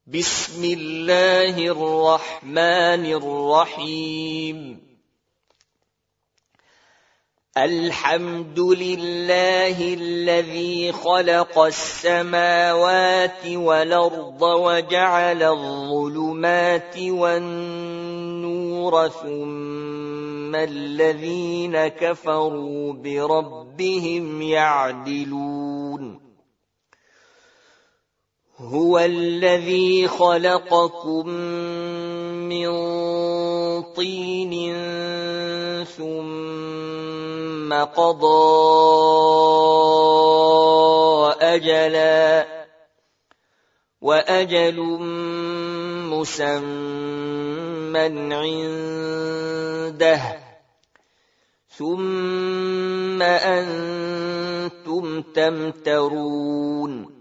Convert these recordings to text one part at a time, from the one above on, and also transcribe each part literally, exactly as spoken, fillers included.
بسم الله الرحمن الرحيم الحمد لله الذي خلق السماوات والأرض وجعل الظلمات والنور ثم الذين كفروا بربهم يعدلون هو الذي خلقكم من طين ثم قضى أجلا وأجل مسمى عنده ثم أنتم تمترون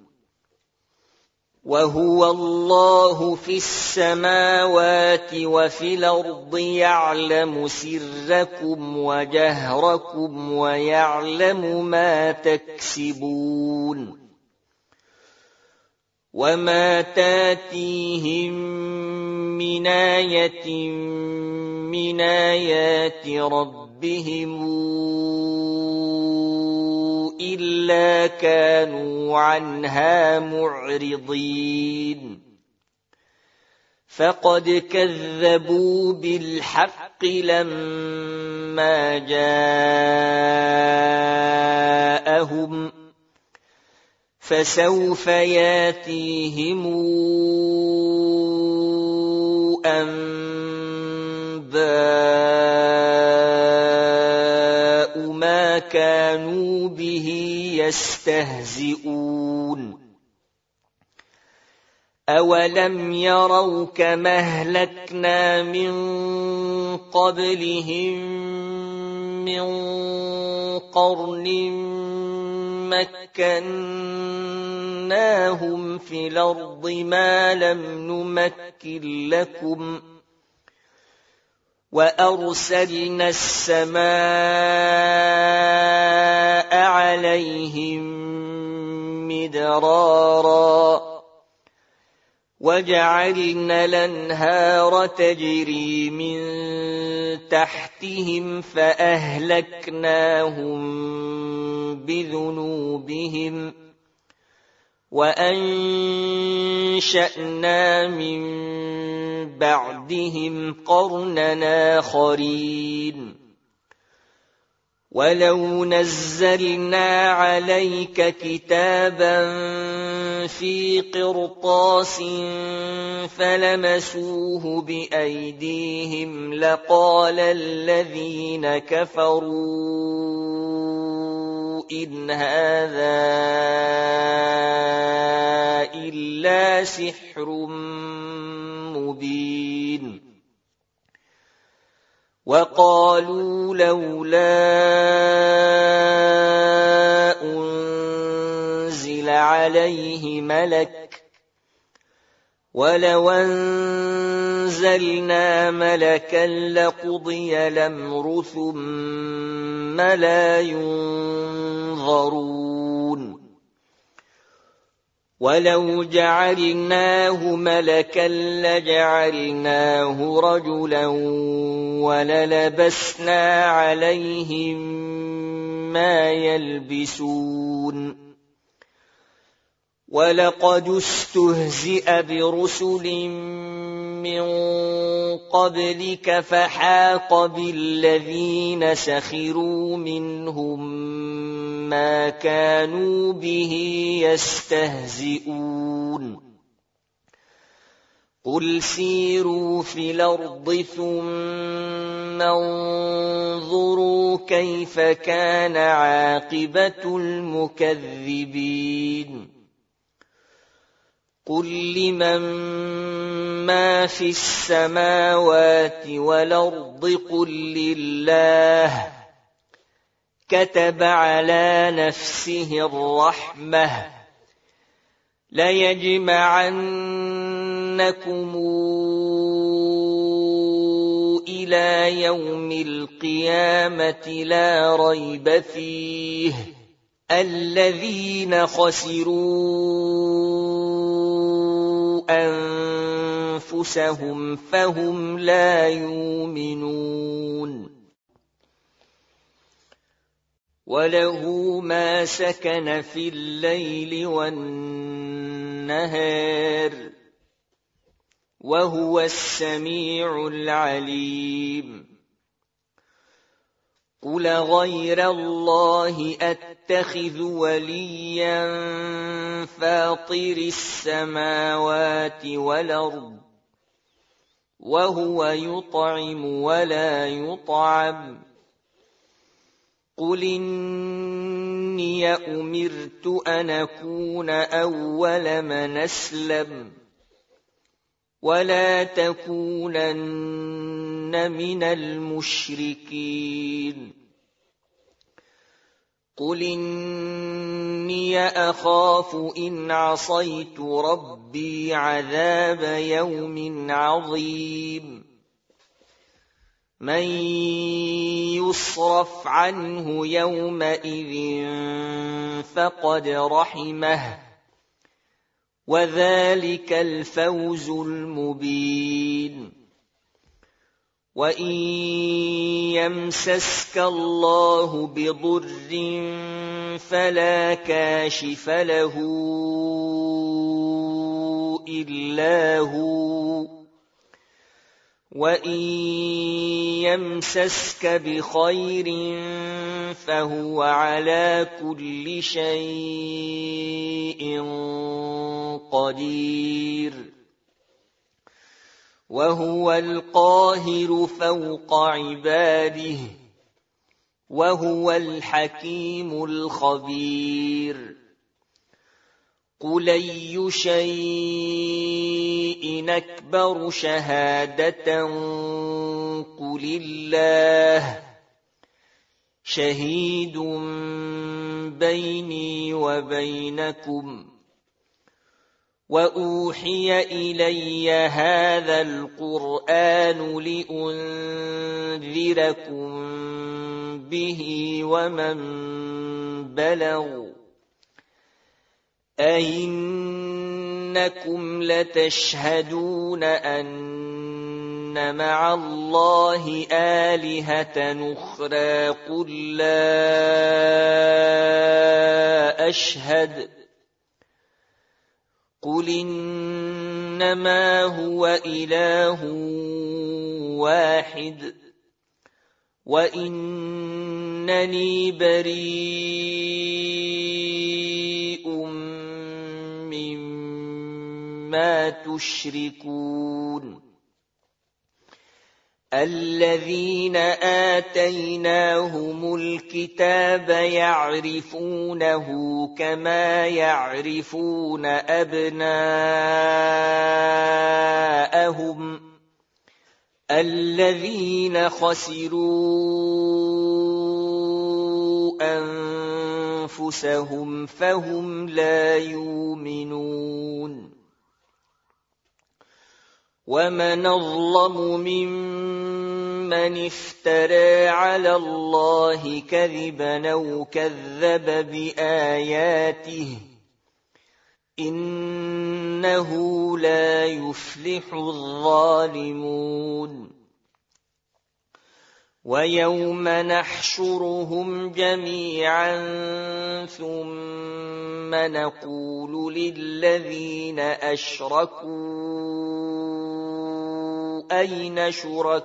وهو الله في السماوات وفي الأرض يعلم سركم وجهركم ويعلم ما تكسبون وما تاتيهم من آية من آيات ربهم إلا كانوا عنها معرضين فقد كذبوا بالحق لما جاءهم فسوف ياتيهم أنباء ما كانوا به يستهزئون أولم يروا كما أهلكنا من قبلهم من قرن مكناهم في الأرض ما لم نمكن لكم وأرسلنا السماء عليهم مدرارا وجعلنا الأنهار تجري من تحتهم فأهلكناهم بذنوبهم وأنشأنا من بعدهم قرنا آخرين ولو نزلنا عليك كتابا في قرطاس فلمسوه بأيديهم لقال الذين كفروا إن هذا إلا سحر مبين وقالوا لولا أنزل عليه ملك ولو أنزلنا ملكا لقضي الأمر ثم لا ينظرون ولو جعلناه ملكا لجعلناه رجلا وللبسنا عليهم ما يلبسون ولقد استهزئ برسل من قبلك فحاق بالذين سخروا منهم ما كانوا به يستهزئون قل سيروا في الأرض ثم انظروا كيف كان عاقبة المكذبين قل لمن ما في السماوات والأرض قل لله كتب على نفسه الرحمة ليجمعنكم إلى يوم القيامة لا ريب فيه الذين خسروا أن أنفسهم فهم لا يؤمنون وله ما سكن في الليل والنهار وهو السميع العليم قل غير الله أتخذ وليا فاطر السماوات والأرض وهو يطعم ولا يطعم قل إني أمرت أن أكون أول من أسلم ولا تكونن من المشركين قل إني أخاف إن عصيت ربي عذاب يوم عظيم من يصرف عنه يومئذ فقد رحمه وذلك الفوز المبين وإن يمسسك الله بضر فلا كاشف له إلا هو وإن يمسسك بخير فهو على كل شيء قدير وهو القاهر فوق عباده وهو الحكيم الخبير قل أي شيء أكبر شهادة قل الله شهيد بيني وبينكم وأوحي إلي هذا القرآن لأنذركم به ومن بلغ أئنكم لتشهدون أن مع الله آلهة أخرى قل لا أشهد قل إنما هو إله واحد وإنني بريء مما تشركون الذين آتيناهم الكتاب يعرفونه كما يعرفون أبناءهم الذين خسروا أنفسهم فهم لا يؤمنون ومن أظلم ممن افترى على الله كذبا أو كذب بآياته إنه لا يفلح الظالمون ويوم نحشرهم جميعا ثم نقول للذين أشركوا أين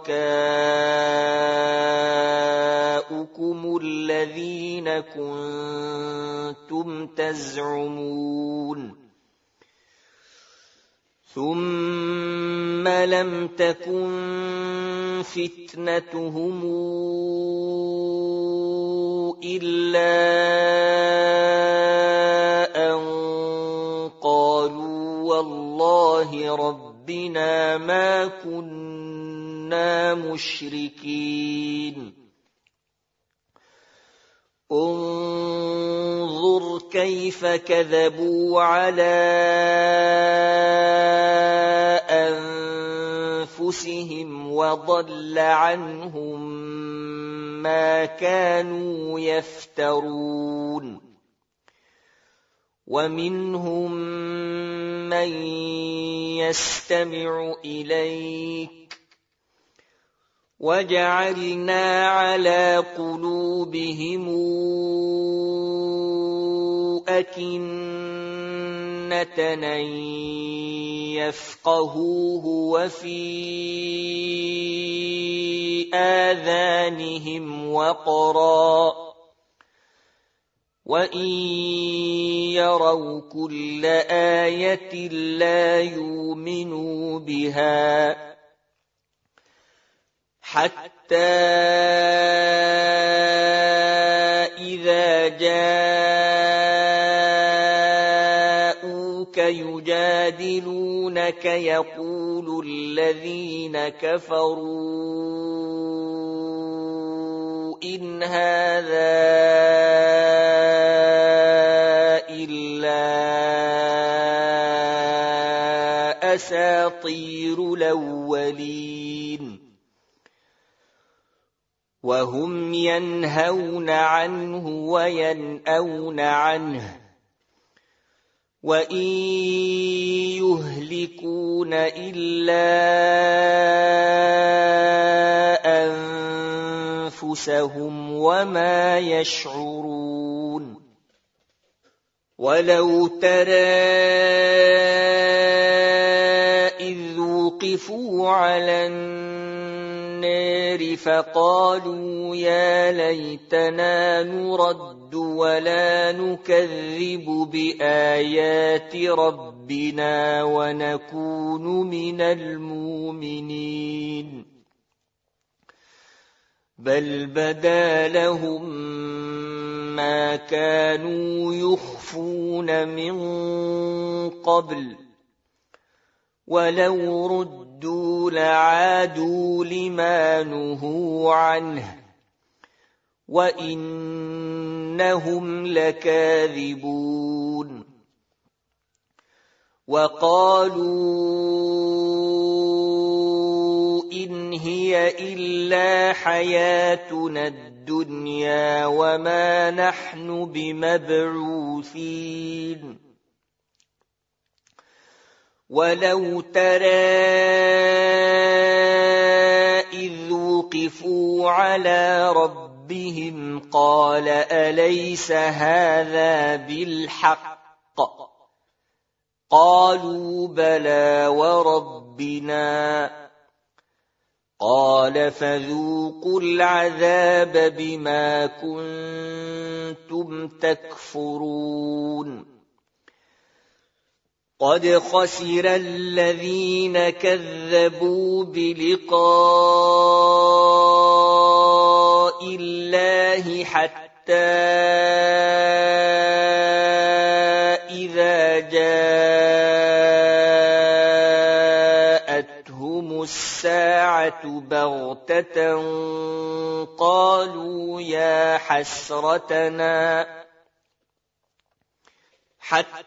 شركاؤكم الذين كنتم تزعمون ثم لم تكن فتنتهم إلا أن قالوا والله ربنا ما كنا مشركين انظر كيف كذبوا على أنفسهم وضل عنهم ما كانوا يفترون ومنهم مَّن يَسْتَمِعُ إِلَيْكَ وَجَعَلْنَا عَلَىٰ قُلُوبِهِمْ أَكِنَّةً أَن يَفْقَهُوهُ وَفِي آذَانِهِمْ وَقْرًا ۚ وَإِن يَرَوْا كُلَّ آيَةٍ لَّا يُؤْمِنُوا بِهَا حَتَّىٰ إِذَا جَاءُوكَ يُجَادِلُونَكَ يَقُولُ الَّذِينَ كَفَرُوا إِنْ هَٰذَا إِلَّا أَسَاطِيرُ الْأَوَّلِينَ وَهُمْ يَنْهَوْنَ عَنْهُ وَيَنْأَوْنَ عَنْهُ وَإِن يُهْلِكُونَ إِلَّا أَنفُسَهُمْ وَمَا يَشْعُرُونَ وَلَوْ تَرَىٰ إِذْ وُقِفُوا عَلَى النَّارِ فَقَالُوا يَا لَيْتَنَا نُرَدُّ وَلَا نُكَذِّبُ بِآيَاتِ رَبِّنَا وَنَكُونُ مِنَ الْمُؤْمِنِينَ بَلْ بَدَا لَهُم مَّا كَانُوا يُخْفُونَ مِن قَبْلُ وَلَوْ رُدُّوا لَعَادُوا لِمَا نُهُوا عَنْهُ وَإِنَّهُمْ لَكَاذِبُونَ وَقَالُوا إِنْ هِيَ إِلَّا حَيَاتُنَا الدُّنْيَا وَمَا نَحْنُ بِمَبْعُوثِينَ وَلَوْ تَرَىٰ إِذْ وُقِفُوا عَلَىٰ رَبِّهِمْ قَالَ أَلَيْسَ هَٰذَا بِالْحَقِّ ۖ قَالُوا بَلَىٰ وَرَبِّنَا قَالَ فَذُوقُوا الْعَذَابَ بِمَا كُنتُمْ تَكْفُرُونَ قَدْ خَسِرَ الَّذِينَ كَذَّبُوا بِلِقَاءِ اللَّهِ حَتَّىٰ إِذَا جَاءَتْهُمُ السَّاعَةُ بَغْتَةً قَالُوا يَا حَسْرَتَنَا حَتَّىٰ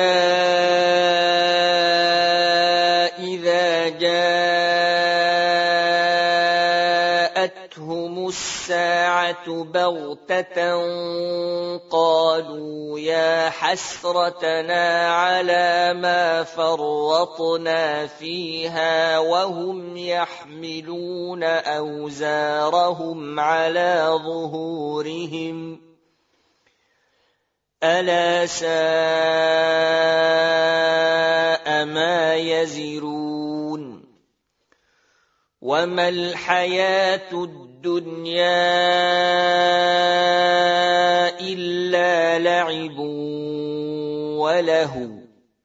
إِذَا جَاءَتْهُمُ السَّاعَةُ بَغْتَةً قَالُوا يَا حَسْرَتَنَا عَلَىٰ مَا فَرَّطْنَا فِيهَا وَهُمْ يَحْمِلُونَ أَوْزَارَهُمْ عَلَىٰ ظُهُورِهِمْ ۚ أَلَا سَاءَ مَا يَزِرُونَ وَمَا الْحَيَاةُ الدُّنْيَا إِلَّا لَعِبٌ وَلَهْوٌ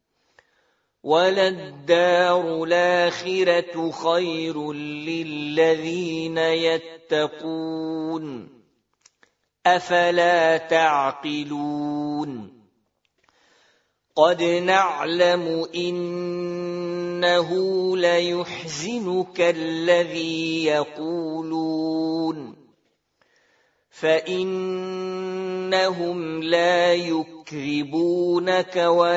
وَلَلدَّارُ الْآخِرَةُ خَيْرٌ لِّلَّذِينَ يَتَّقُونَ أَفَلَا تَعْقِلُونَ قَدْ نَعْلَمُ إِنَّهُ لَيُحْزِنُكَ الَّذِي يَقُولُونَ فَإِنَّهُمْ لَا يُكْذِبُونَكَ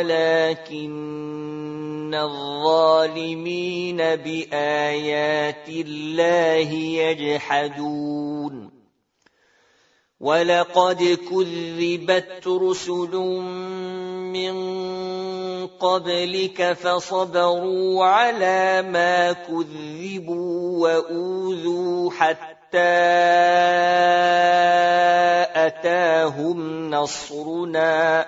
وَلَٰكِنَّ الظَّالِمِينَ بِآيَاتِ اللَّهِ يَجْحَدُونَ وَلَقَدْ كُذِّبَتْ رُسُلٌ مِّن قبلك فصبروا على ما كذبوا وأوذوا حتى أتاهم نصرنا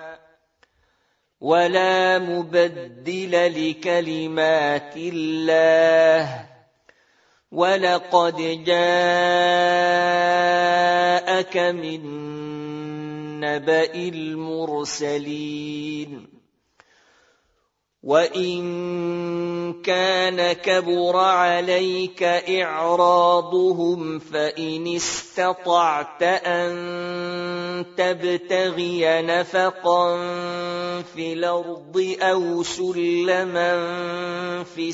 ولا مبدل لكلمات الله ولقد جاءك من نبأ المرسلين وإن كان كبر عليك إعراضهم فإن استطعت أن تبتغي نفقا في الأرض أو سلما في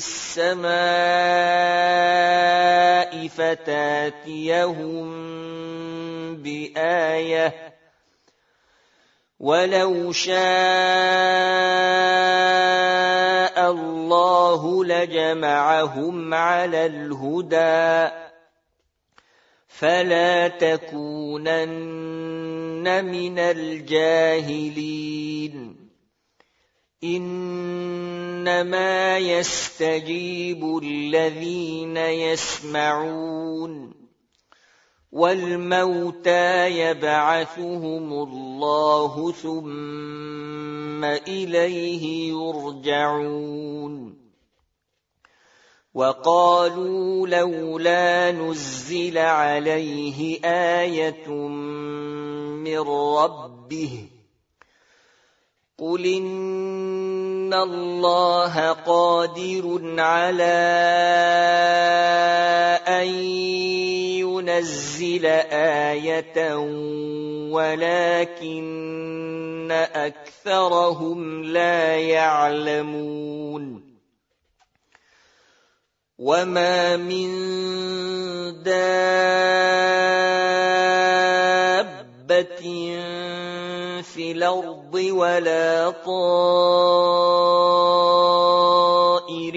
السماء فتاتيهم بآية ولو شاء الله لجمعهم على الهدى فلا تكونن من الجاهلين إنما يستجيب الذين يسمعون والموتى يبعثهم الله ثم إليه يرجعون وقالوا لولا نزل عليه آية من ربه قل إن الله قادر على أن ينزل آية ولكن أكثرهم لا يعلمون وما من دابة في الأرض ولا طائر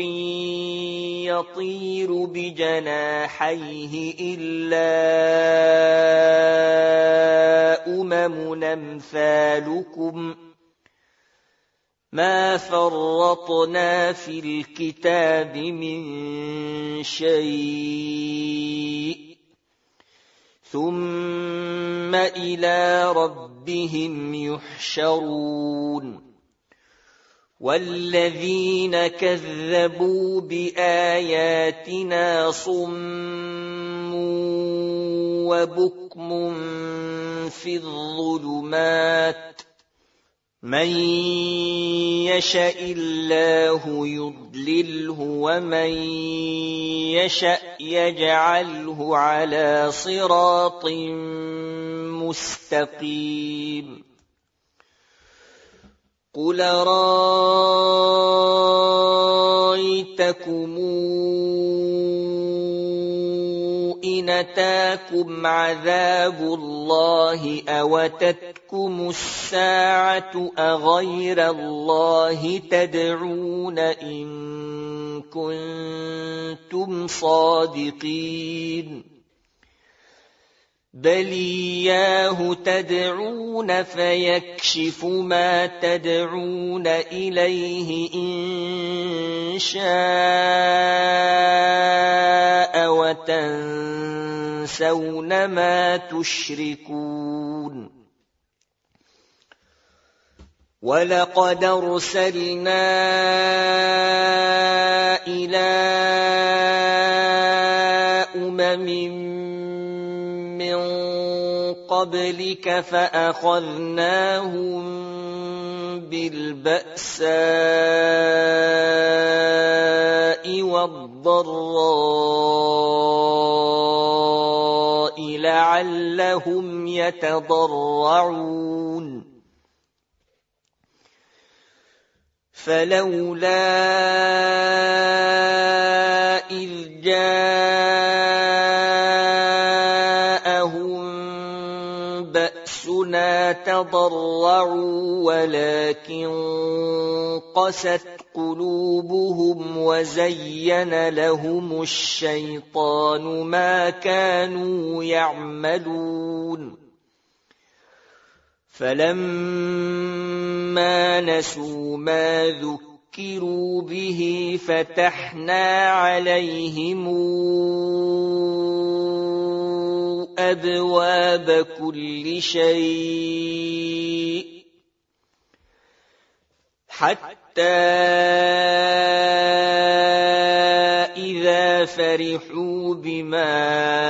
يطير بجناحيه إلا أمم أمثالكم ما فرطنا في الكتاب من شيء ثم إلى ربهم يحشرون والذين كذبوا بآياتنا صم وبكم في الظلمات من يشاء الله يضلله ومن يشاء يجعله على صراط مستقيم قل رأيتكم إن أتاكم عذاب الله أو أتتكم الساعة أغير الله تدعون إن كنتم صادقين بل إياه تدعون فيكشف ما تدعون إليه إن شاء وتنسون ما تشركون ولقد أرسلنا إلى أمم من قبلك فأخذناهم بالبأساء والضراء لعلهم يتضرعون فلولا إذ جاءهم بأسنا تضرعوا ولكن قست قلوبهم وزين لهم الشيطان ما كانوا يعملون فلما نسوا ما ذكروا ذُكِّرُوا بِهِ فَتَحْنَا عَلَيْهِمْ أَبْوَابَ كُلِّ شَيْءٍ حَتَّى إِذَا فَرِحُوا بِمَا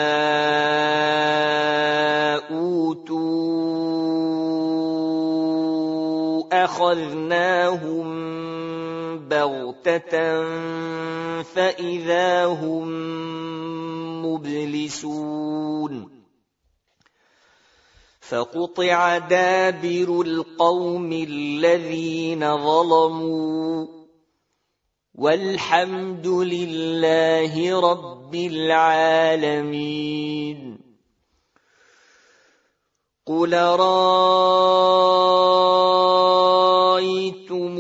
أُوتُوا أَخَذْنَاهُمْ بَغْتَةً فَإِذَا هُمْ مُبْلِسُونَ فَقُطِعَ دَابِرُ الْقَوْمِ الَّذِينَ ظَلَمُوا وَالْحَمْدُ لِلَّهِ رَبِّ الْعَالَمِينَ قُلْ أَرَأَيْتُمْ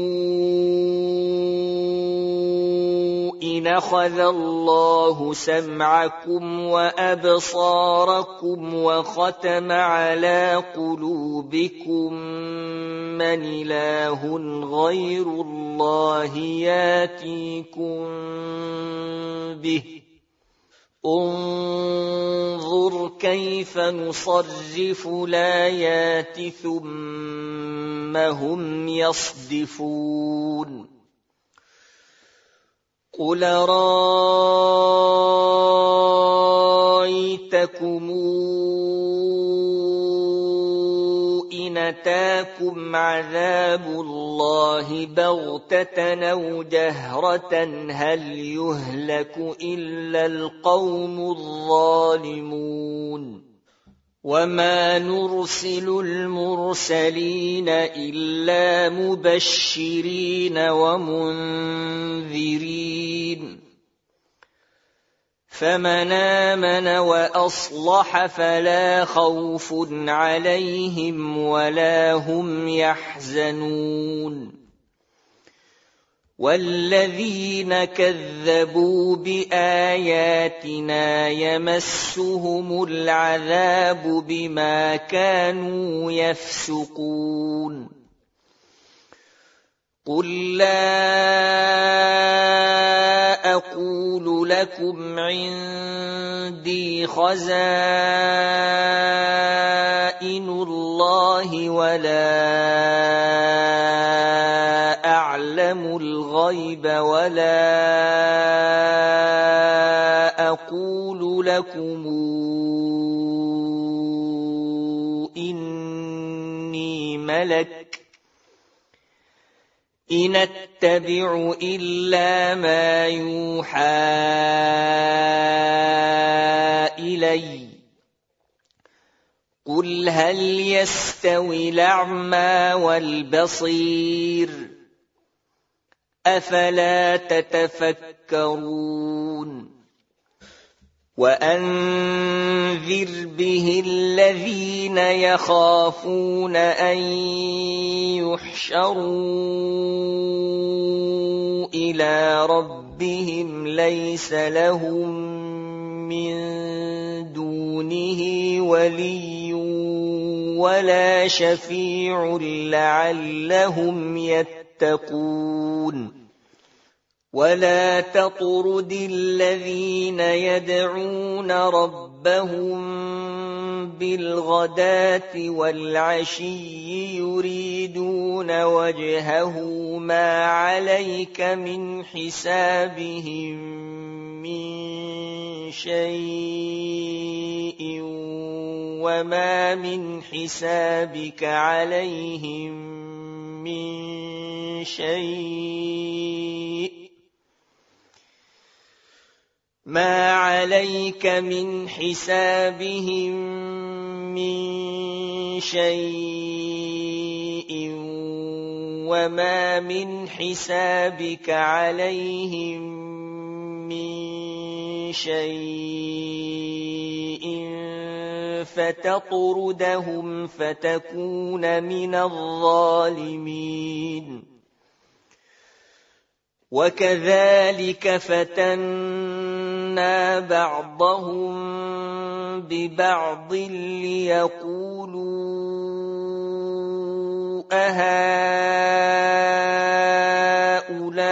إِنْ أَخَذَ اللَّهُ سَمْعَكُمْ وَأَبْصَارَكُمْ وَخَتَمَ عَلَى قُلُوبِكُمْ مَنْ إِلَٰهٌ غَيْرُ اللَّهِ يَأْتِيكُمْ بِهِ انظُرْ كَيْفَ نُصَرِّفُ الْآيَاتِ ثُمَّ هُمْ يَصْدِفُونَ قُلْ أَرَأَيْتَكُمْ إِنْ أَتَاكُمْ عَذَابُ اللَّهِ بَغْتَةً أَوْ جَهْرَةً هَلْ يُهْلَكُ إِلَّا الْقَوْمُ الظَّالِمُونَ وَمَا نُرْسِلُ الْمُرْسَلِينَ إِلَّا مُبَشِّرِينَ وَمُنذِرِينَ فَمَنْ آمَنَ وَأَصْلَحَ فَلَا خَوْفٌ عَلَيْهِمْ وَلَا هُمْ يَحْزَنُونَ وَالَّذِينَ كَذَّبُوا بِآيَاتِنَا يَمَسُّهُمُ الْعَذَابُ بِمَا كَانُوا يَفْسُقُونَ قُل لَّا أَقُولُ لَكُمْ عِندِي خَزَائِنُ اللَّهِ وَلَا أَعْلَمُ الْغَيْبَ وَلَا أَقُولُ لَكُمْ إِنِّي مَلَكٌ إِنْ أَتَّبِعُ إِلَّا مَا يُوحَىٰ إِلَيَّ قُلْ هَلْ يَسْتَوِي الْأَعْمَى وَالْبَصِيرُ أَفَلَا تَتَفَكَّرُونَ وَأَنذِرْ بِهِ الَّذِينَ يَخَافُونَ أَن يُحْشَرُوا إِلَىٰ رَبِّهِمْ لَيْسَ لَهُم مِّن دُونِهِ وَلِيٌّ وَلَا شَفِيعٌ لَّعَلَّهُمْ يَتَّقُونَ وَلَا تَطْرُدِ الَّذِينَ يَدْعُونَ رَبَّهُم بِالْغَدَاةِ وَالْعَشِيِّ يُرِيدُونَ وَجْهَهُ مَا عَلَيْكَ مِنْ حِسَابِهِم مِّن شَيْءٍ وَمَا مِنْ حِسَابِكَ عَلَيْهِم مِّن شَيْءٍ مَا عَلَيْكَ مِنْ حِسَابِهِم مِّن شَيْءٍ وَمَا مِنْ حِسَابِكَ عَلَيْهِم مِّن شَيْءٍ فَتَطْرُدَهُمْ فَتَكُونَ مِنَ الظَّالِمِينَ وَكَذَلِكَ فَتَنَّا بَعْضَهُم بِبَعْضٍ لِيَقُولُوا أَهَٰؤُلَاءِ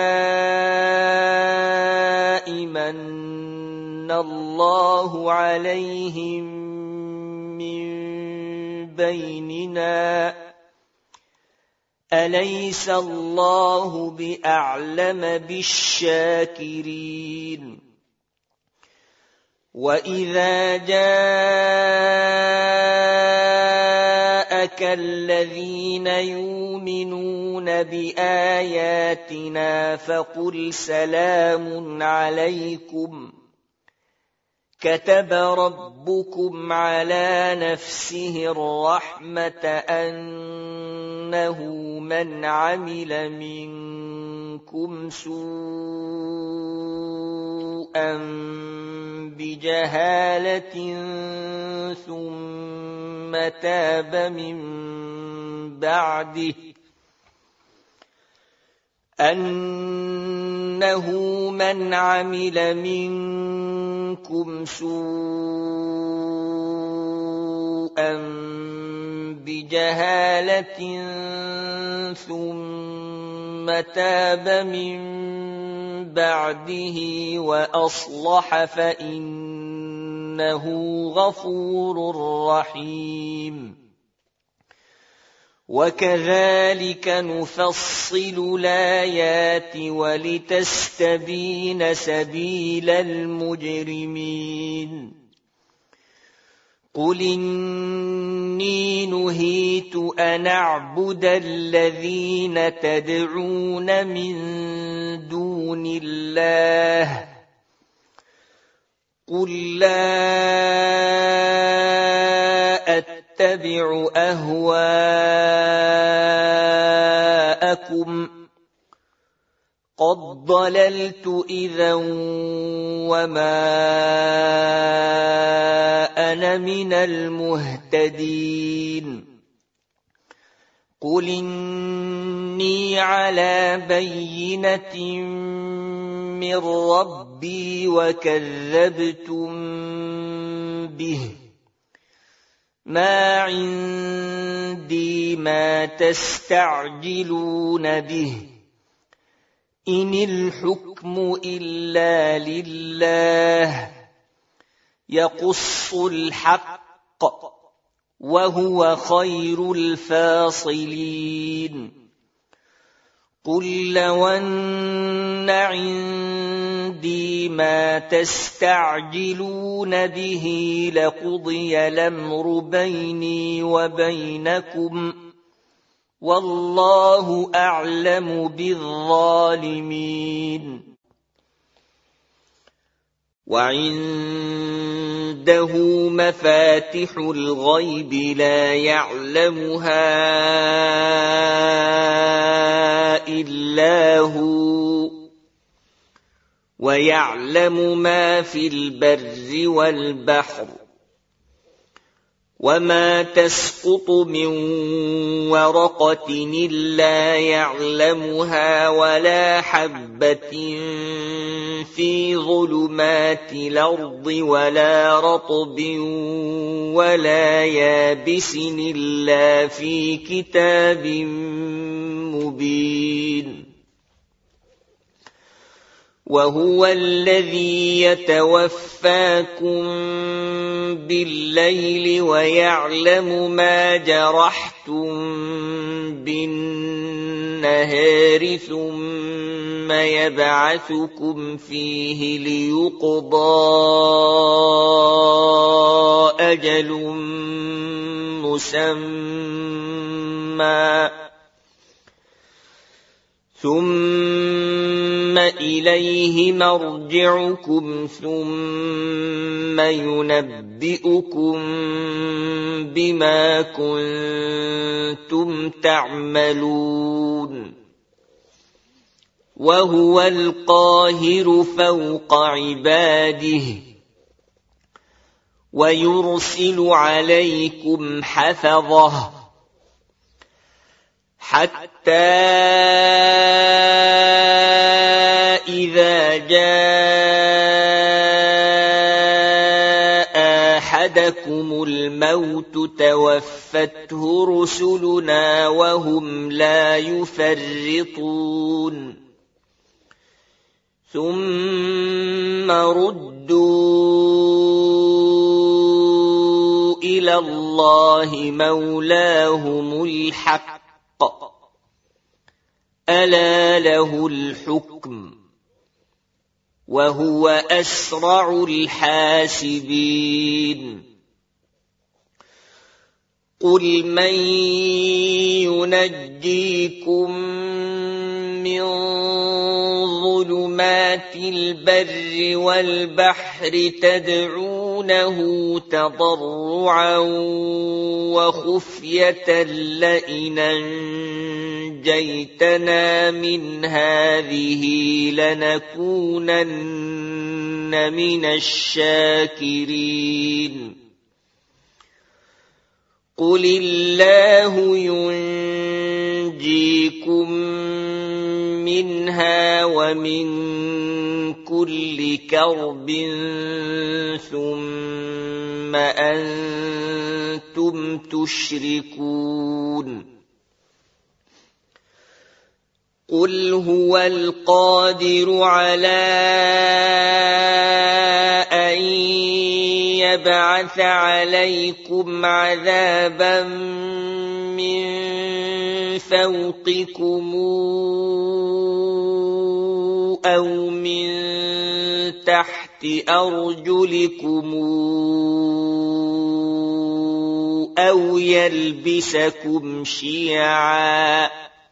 من الله عليهم من بيننا أليس الله بأعلم بالشاكرين وإذا جاءك الذين يؤمنون بآياتنا فقل سلام عليكم كتب ربكم على نفسه الرحمة أنه من عمل منكم سوءا بجهالة ثم تاب من بعده أنه من عمل منكم سوءا بجهالة ثم تاب من بعده وأصلح فإنه غفور رحيم وكذلك نفصل الآيات ولتستبين سبيل المجرمين قل إني نهيت أن أعبد الذين تدعون من دون الله قل لا أتبع أهواءكم قد ضللت إذا وما أنا من المهتدين قل إني على بينة من ربي وكذبتم به ما عندي ما تستعجلون به إن الحكم إلا لله يقص الحق وهو خير الفاصلين قل لو أن عندي ما تستعجلون به لقضي الأمر بيني وبينكم والله أعلم بالظالمين وعنده مفاتح الغيب لا يعلمها إلا هو ويعلم ما في البر والبحر وما تسقط من ورقة إلا يعلمها ولا حبة في ظلمات الأرض ولا رطب ولا يابس إلا في كتاب مبين وهو الذي يتوفاكم بالليل ويعلم ما جرحتم بالنهار ثم يبعثكم فيه ليقضى أجل مسمى ثم إليه مرجعكم ثم ينبئكم بما كنتم تعملون وهو القاهر فوق عباده ويرسل عليكم حفظه حتى إذا جاء أحدكم الموت توفته رسلنا وهم لا يفرطون ثم ثم ردوا إلى الله مولاهم الحق ألا له الحكم وهو أسرع الحاسبين قل من ينجيكم من ظلمات البر والبحر تدعونه تضرعا وخفية لئن أنجيتنا من هذه لنكونن من الشاكرين قل الله ينجيكم منها ومن كل كرب ثم أنتم تشركون قل هو القادر على أن يبعث عليكم عذابا من فوقكم أو من تحت أرجلكم أو يلبسكم شيعا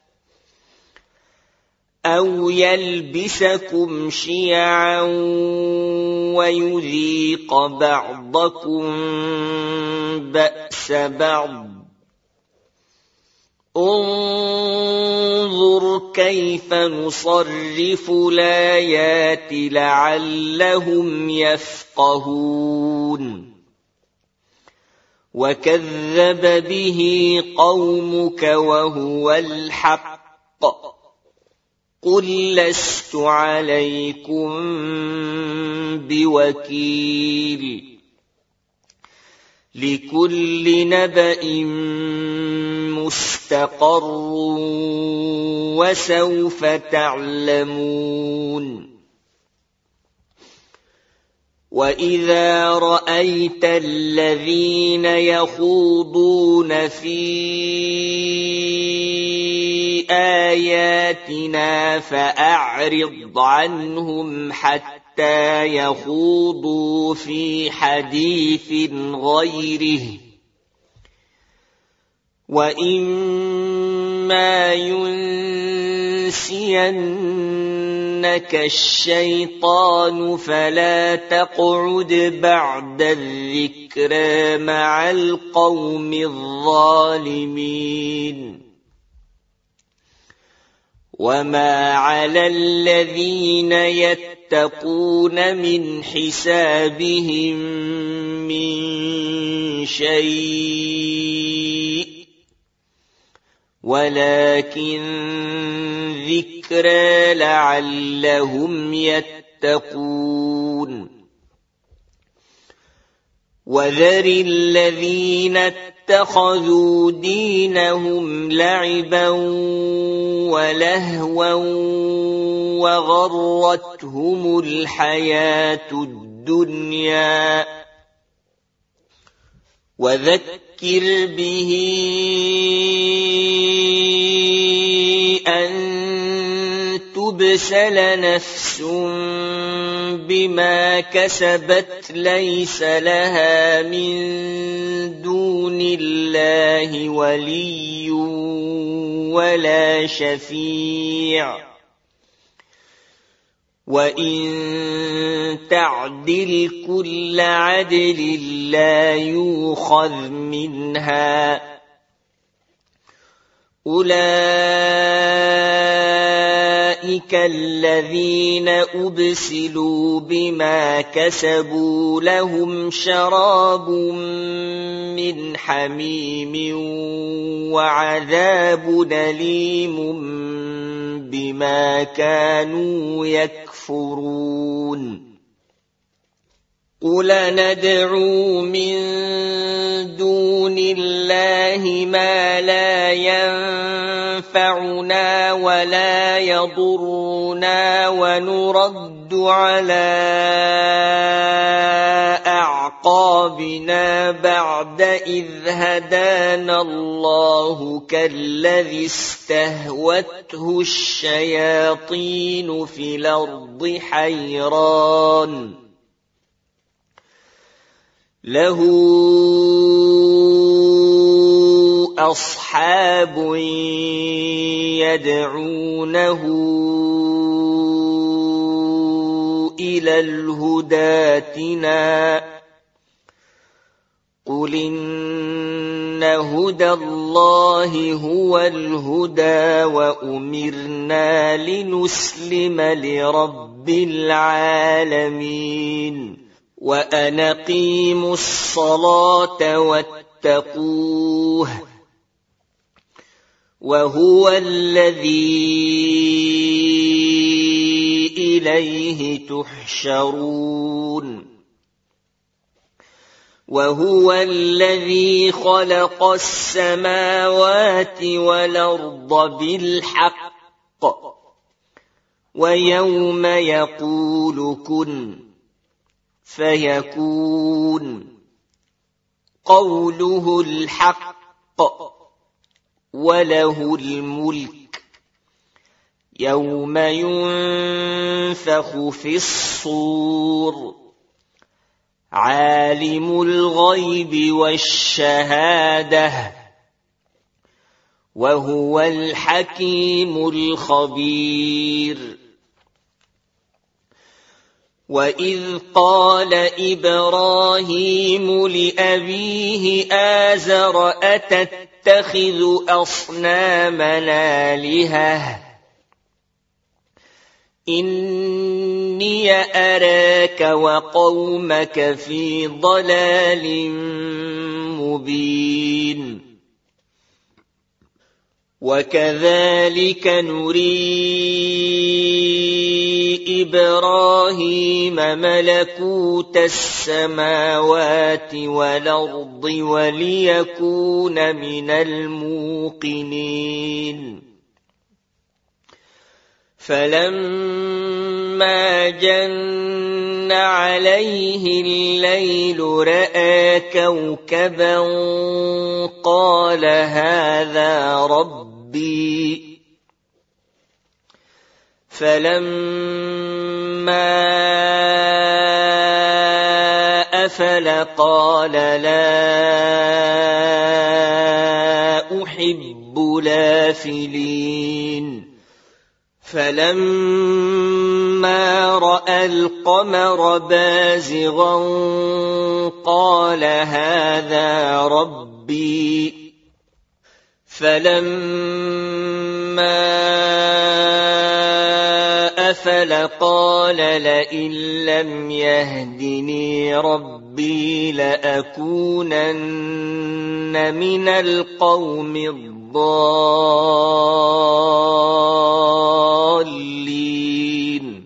أو يلبسكم شيعا ويذيق بعضكم بأس بعض انظر كيف نصرف الآيات لعلهم يفقهون وكذب به قومك وهو الحق قل لست عليكم بوكيل لكل نبأ مستقر وسوف تعلمون وإذا رأيت الذين يخوضون في آياتنا فأعرض عنهم حتى يخوضوا في حديث غيره وإما ينسينك الشيطان فلا تقعد بعد الذكرى مع القوم الظالمين وما على الذين يتقون من حسابهم من شيء ولكن ذكرى لعلهم يتقون وذر الذين اتخذوا دينهم لعبا ولهوا وغرتهم الحياة الدنيا وذكر به أن تبسل نفس بما كسبت ليس لها من دون الله ولي ولا شفيع وإن تعدل كل عدل لا يؤخذ منها أولئك الذين أبسلوا بما كسبوا لهم شراب من حميم وعذاب أليم بما كانوا يكفرون قل ندعو من دون الله ما لا ينفعنا ولا يضرنا ونرد على أعقابنا بعد إذ هدانا الله كالذي استهوته الشياطين في الأرض حيران له أصحاب يدعونه إلى الهدى ائتنا قل إن هدى الله هو الهدى وأمرنا لنسلم لرب العالمين وأن أقيموا الصلاة واتقوه وهو الذي إليه تحشرون وهو الذي خلق السماوات والأرض بالحق ويوم يقول كن فيكون قوله الحق وله الملك يوم ينفخ في الصور عالم الغيب والشهادة وهو الحكيم الخبير وإذ قال إبراهيم لأبيه آزر أتتخذ أصنامنا آلهة إني أراك وقومك في ضلال مبين وكذلك نري إبراهيم ملكوت السماوات والأرض وليكون من الموقنين فلما جن عليه الليل رأى كوكبا قال هذا ربي فلما أفل قال لا أحب الآفلين فلما رأى القمر بازغا قال هذا ربي فلما أفل قال لئن لم يهدني ربي لأكونن من القوم الضالين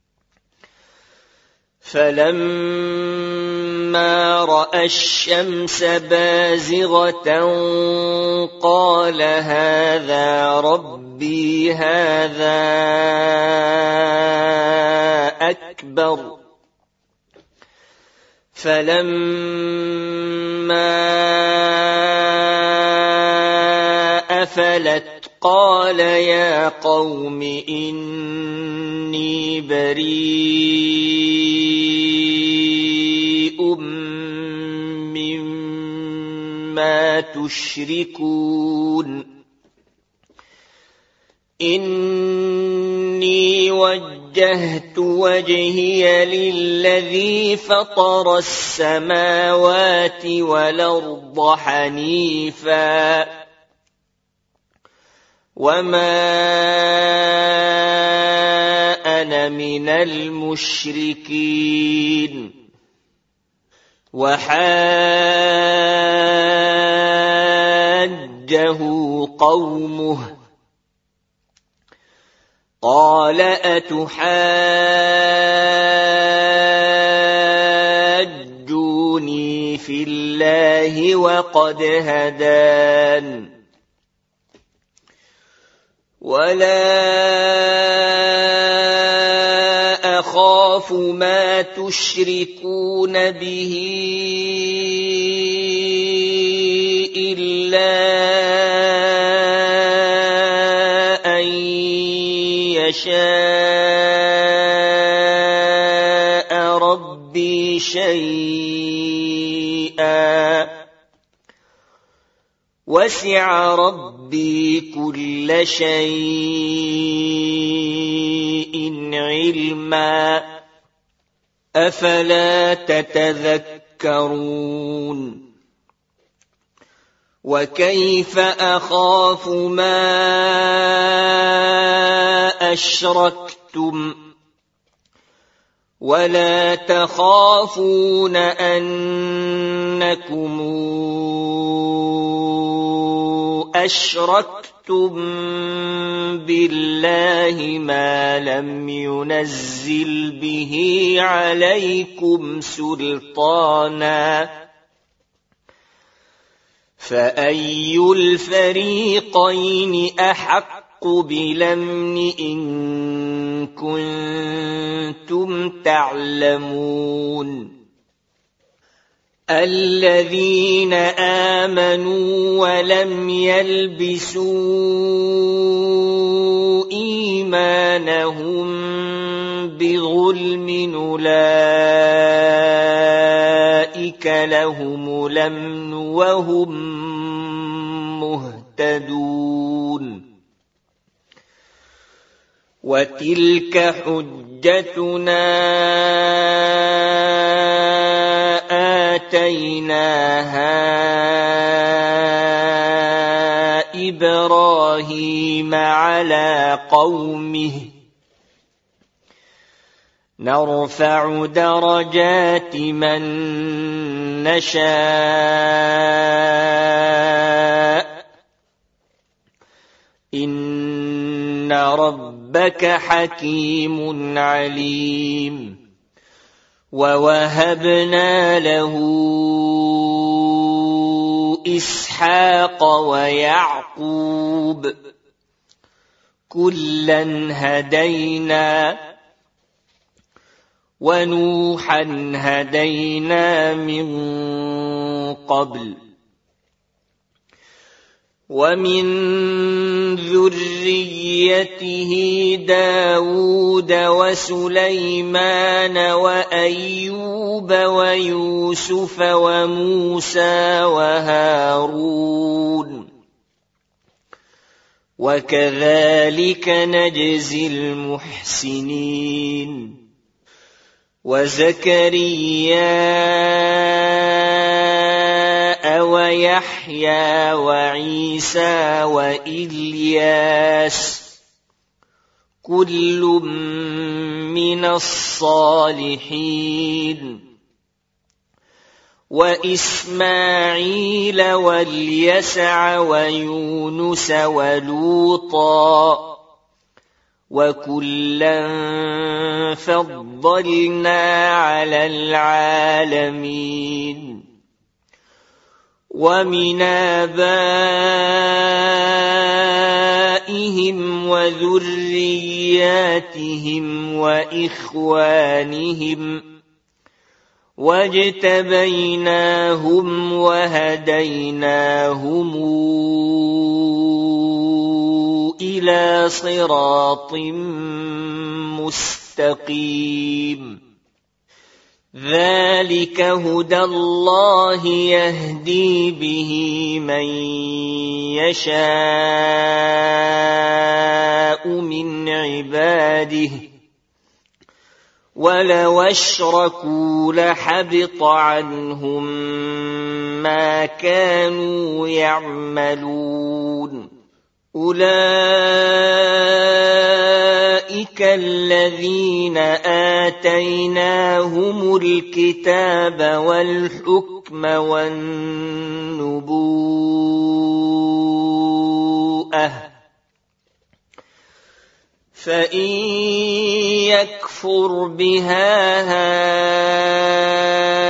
فلما رأى الشمس بازغة قال هذا ربي هذا أكبر فلما أفلت قال يا قوم إني بريء مما تشركون إني وجهت وجهي للذي فطر السماوات والأرض حنيفا وما أنا من المشركين وحاجه قومه قال أتحاجوني في الله وقد هدان ولا أخاف أخاف ما تشركون به إلا أن يشاء ربي شيئا وسع ربي كل شيء علما أفلا تتذكرون وكيف أخاف ما أشركتم ولا تخافون أنكم أشركتم بالله ما لم ينزل به عليكم سلطانا فأي الفريقين أحق بالأمن إن كنتم تعلمون الذين آمنوا ولم يلبسوا إيمانهم بظلم أولئك لهم الأمن وهم مهتدون وتلك حجتنا آتيناها إبراهيم على قومه نرفع درجات من نشاء إن ربك حكيم عليم ووهبنا له إسحاق ويعقوب كلا هدينا ونوحا هدينا من قبل ومن ذريته داود وسليمان وأيوب ويوسف وموسى وهارون وكذلك نجزي المحسنين وزكريا ويحيى وعيسى وإلياس كل من الصالحين وإسماعيل واليسع ويونس ولوطا وكلا فضلنا على العالمين ومن آبائهم وذرياتهم وإخوانهم واجتبيناهم وهديناهم إلى صراط مستقيم ذلك هدى الله يهدي به من يشاء من عباده ولو أشركوا لحبط عنهم ما كانوا يعملون أولئك الذين آتيناهم الكتاب والحكم والنبوءة فإن يكفر بها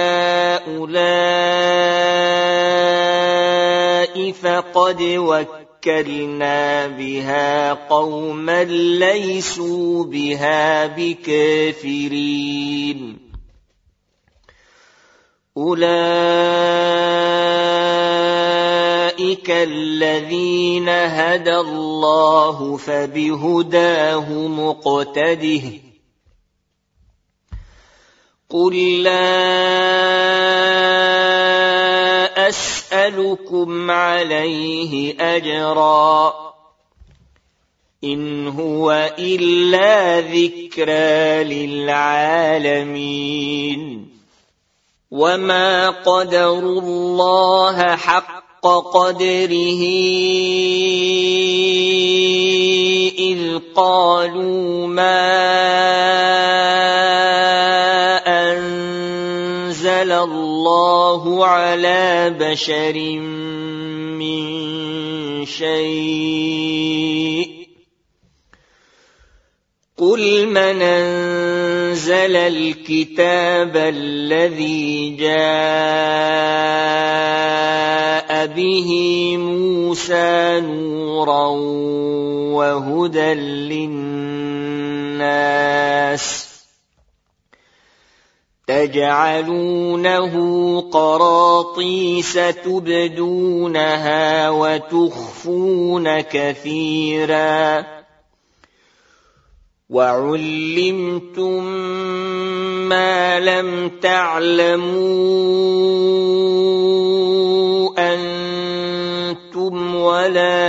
هؤلاء فقد وكلوا مكنا بها قوما ليسوا بها بكافرين أولئك الذين هدى الله فبهداه مقتده قل لا أسألكم عليه أجرا إن هو إلا ذكرى للعالمين وما قدروا الله حق قدره إذ قالوا ما أنزل الله على بشر من شيء قل من أنزل الكتاب الذي جاء به موسى نورا وهدى للناس تجعلونه قراطيس تبدونها وتخفون كثيرا وعلمتم ما لم تعلموا أنتم ولا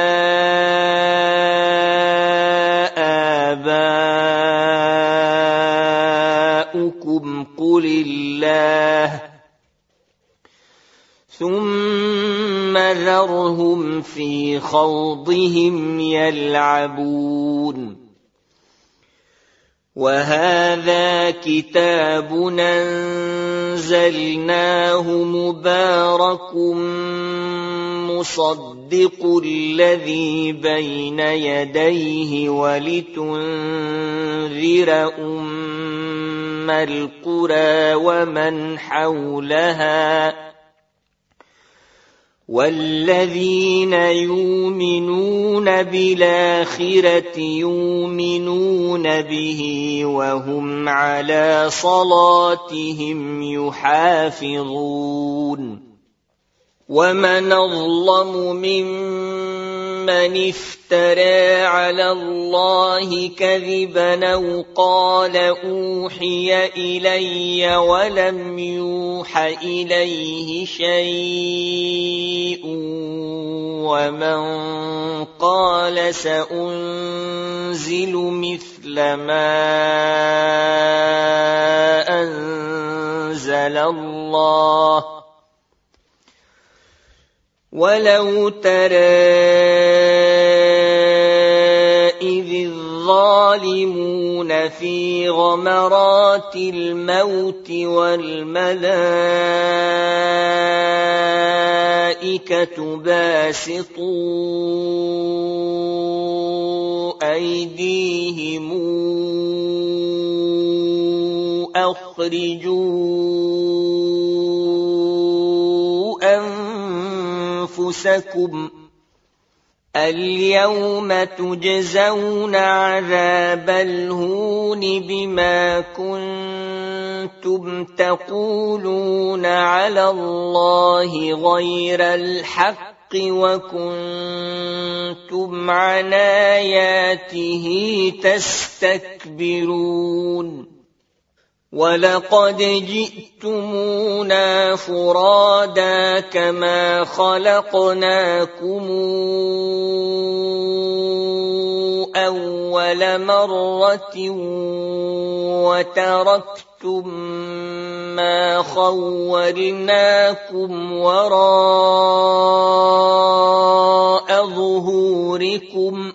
آباؤكم قل الله ثم ذرهم في خوضهم يلعبون وهذا كتاب أنزلناه مبارك مصدق الذي بين يديه ولتنذر أم القرى ومن حولها والذين يؤمنون بالآخرة يؤمنون به وهم على صلاتهم يحافظون ومن أظلم ممن افترى على الله كذبا أو قال أوحي إلي ولم يوح إليه شيء ومن قال سأنزل مثل ما أنزل الله ولو ترى إذ الظالمون في غمرات الموت والملائكة باسطوا أيديهم أخرجوا أنفسكم اليوم تجزون عذاب الهون بما كنتم تقولون على الله غير الحق وكنتم عن آياته تستكبرون ولقد جئتمونا فرادا كما خلقناكم أول مرة وتركتم ما خولناكم وراء ظهوركم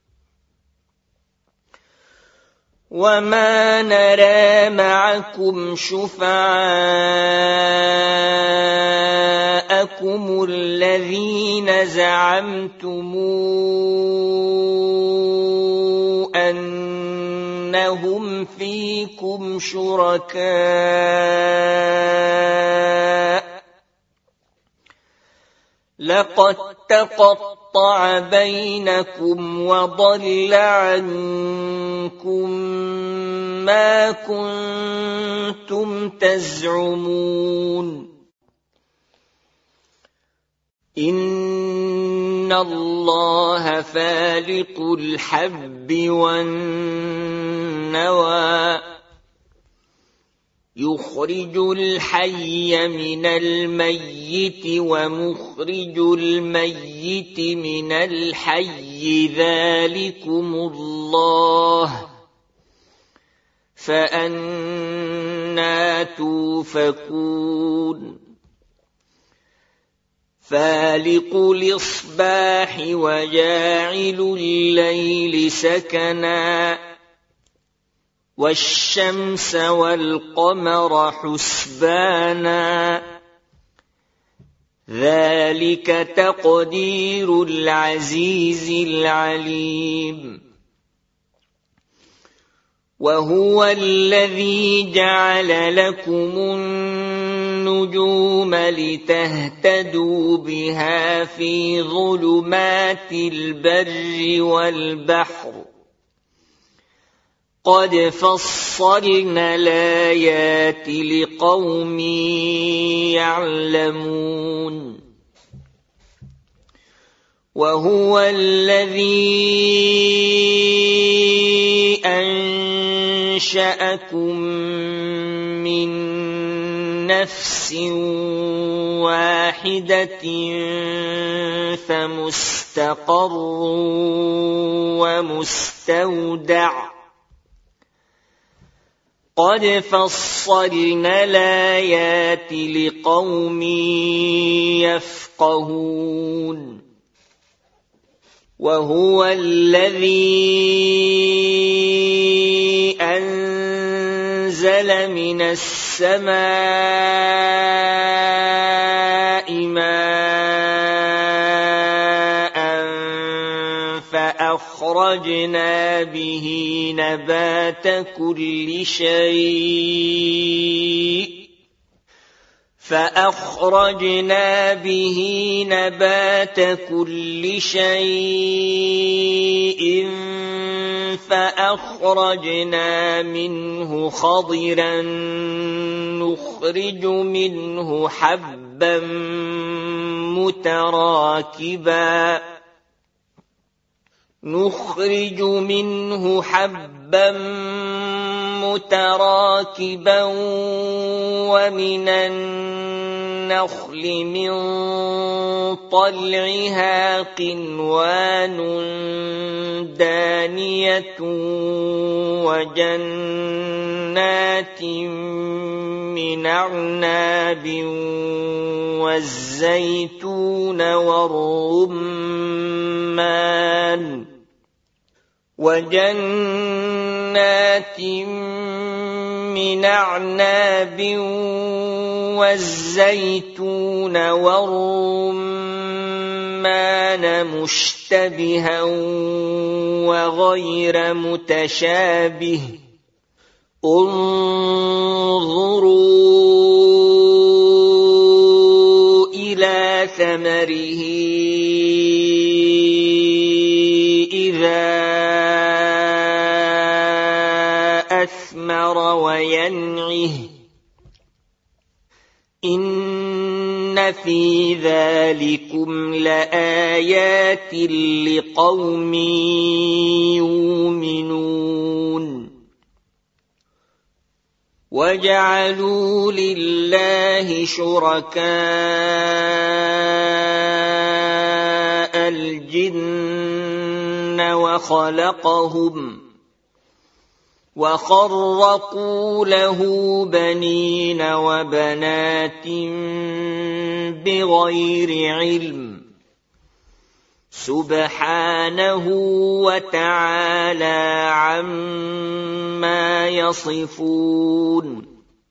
وما نرى معكم شفعاءكم الذين زعمتم أنهم فيكم شركاء لقد تقطع وقطع بينكم وضل عنكم ما كنتم تزعمون إن الله فالق الحب والنوى يخرج الحي من الميت ومخرج الميت من الحي ذلكم الله فأنى توفكون فالق الإصباح وجاعل الليل سكنا والشمس والقمر حسبانا ذلك تقدير العزيز العليم وهو الذي جعل لكم النجوم لتهتدوا بها في ظلمات البر والبحر قد فصلنا الآيات لقوم يعلمون وهو الذي أنشأكم من نفس واحدة فمستقر ومستودع قد فصلنا الآيات لقوم يفقهون وهو الذي أنزل من السماء ماء فأخرجنا به نبات كل شيء فأخرجنا به نبات كل شيء فأخرجنا منه خضرا نخرج منه حبا متراكبا نخرج منه حبا متراكبا ومن النخل من طلعها قنوان دانية وجنات من أعناب والزيتون والرمان وجنات من أعناب والزيتون والرمان مشتبها وغير متشابه انظروا إلى ثمره إذا أثمر وينعه إن في ذلكم لآيات لقوم يؤمنون وجعلوا لله شركاء الجن وخلقهم وخرقوا له بنين وبنات بغير علم سبحانه وتعالى عما يصفون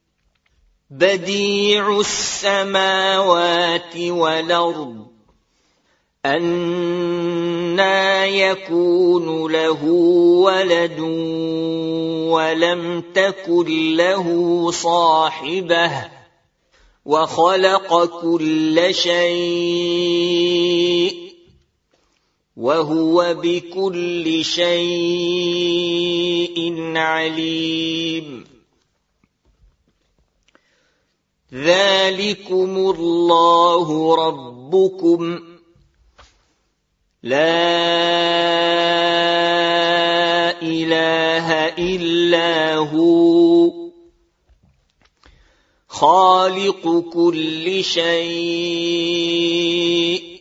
بديع السماوات والأرض أنى يكون له ولد ولم تكن له صاحبة وخلق كل شيء وهو بكل شيء عليم. ذلكم الله ربكم لا إله إلا هو خالق كل شيء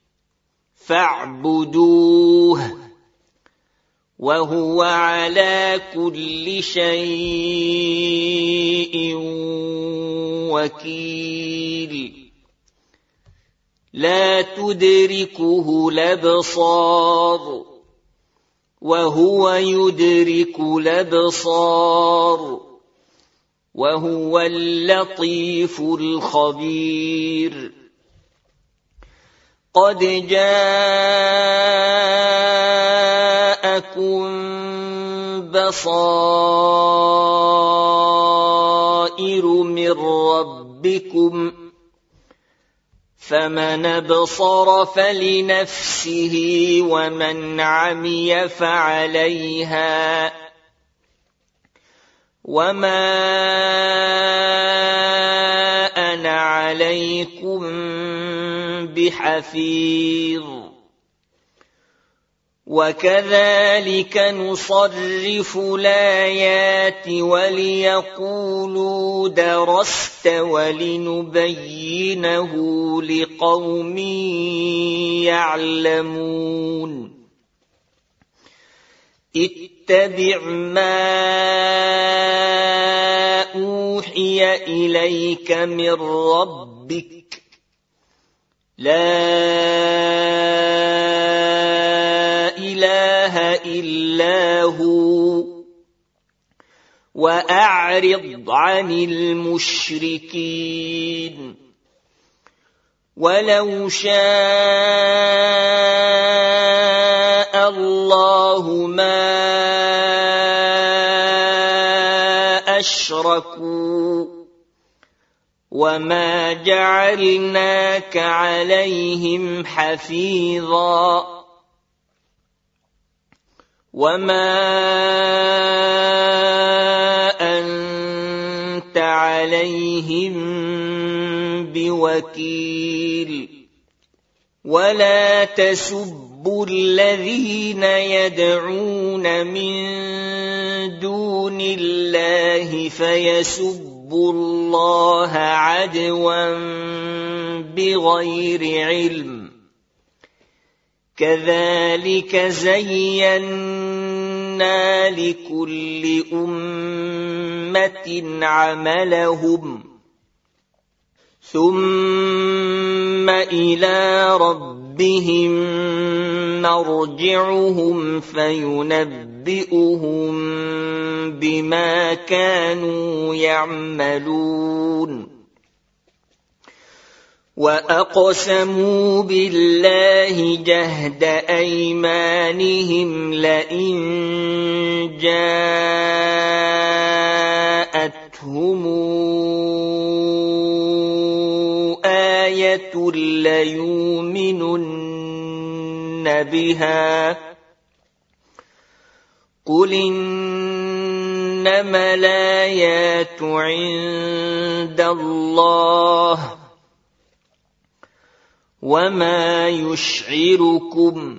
فاعبدوه وهو على كل شيء وكيل. لا تدركه الأبصار وهو يدرك الأبصار وهو اللطيف الخبير. قد جاءكم بصائر من ربكم فمن أبصر فلنفسه ومن عمي فعليها وما أنا عليكم بحفيظ. وكذلك نصرف الآيات وليقولوا درست ولنبينه لقوم يعلمون. اتبع ما أوحي إليك من ربك لا إله إلا هو وأعرض عن المشركين. ولو شاء الله ما أشركوا وما جعلناك عليهم حفيظا وما أنت عليهم بوكيل. ولا تسبوا الذين يدعون من دون الله فيسبوا الله عدوا بغير علم. كذلك زينا لكل أمة عملهم ثم إلى ربهم مرجعهم فينبئهم بما كانوا يعملون. وأقسموا بالله جهد أيمانهم لئن جاءتهم آية ليؤمنن بها قل إنما الآيات عند الله وما يشعركم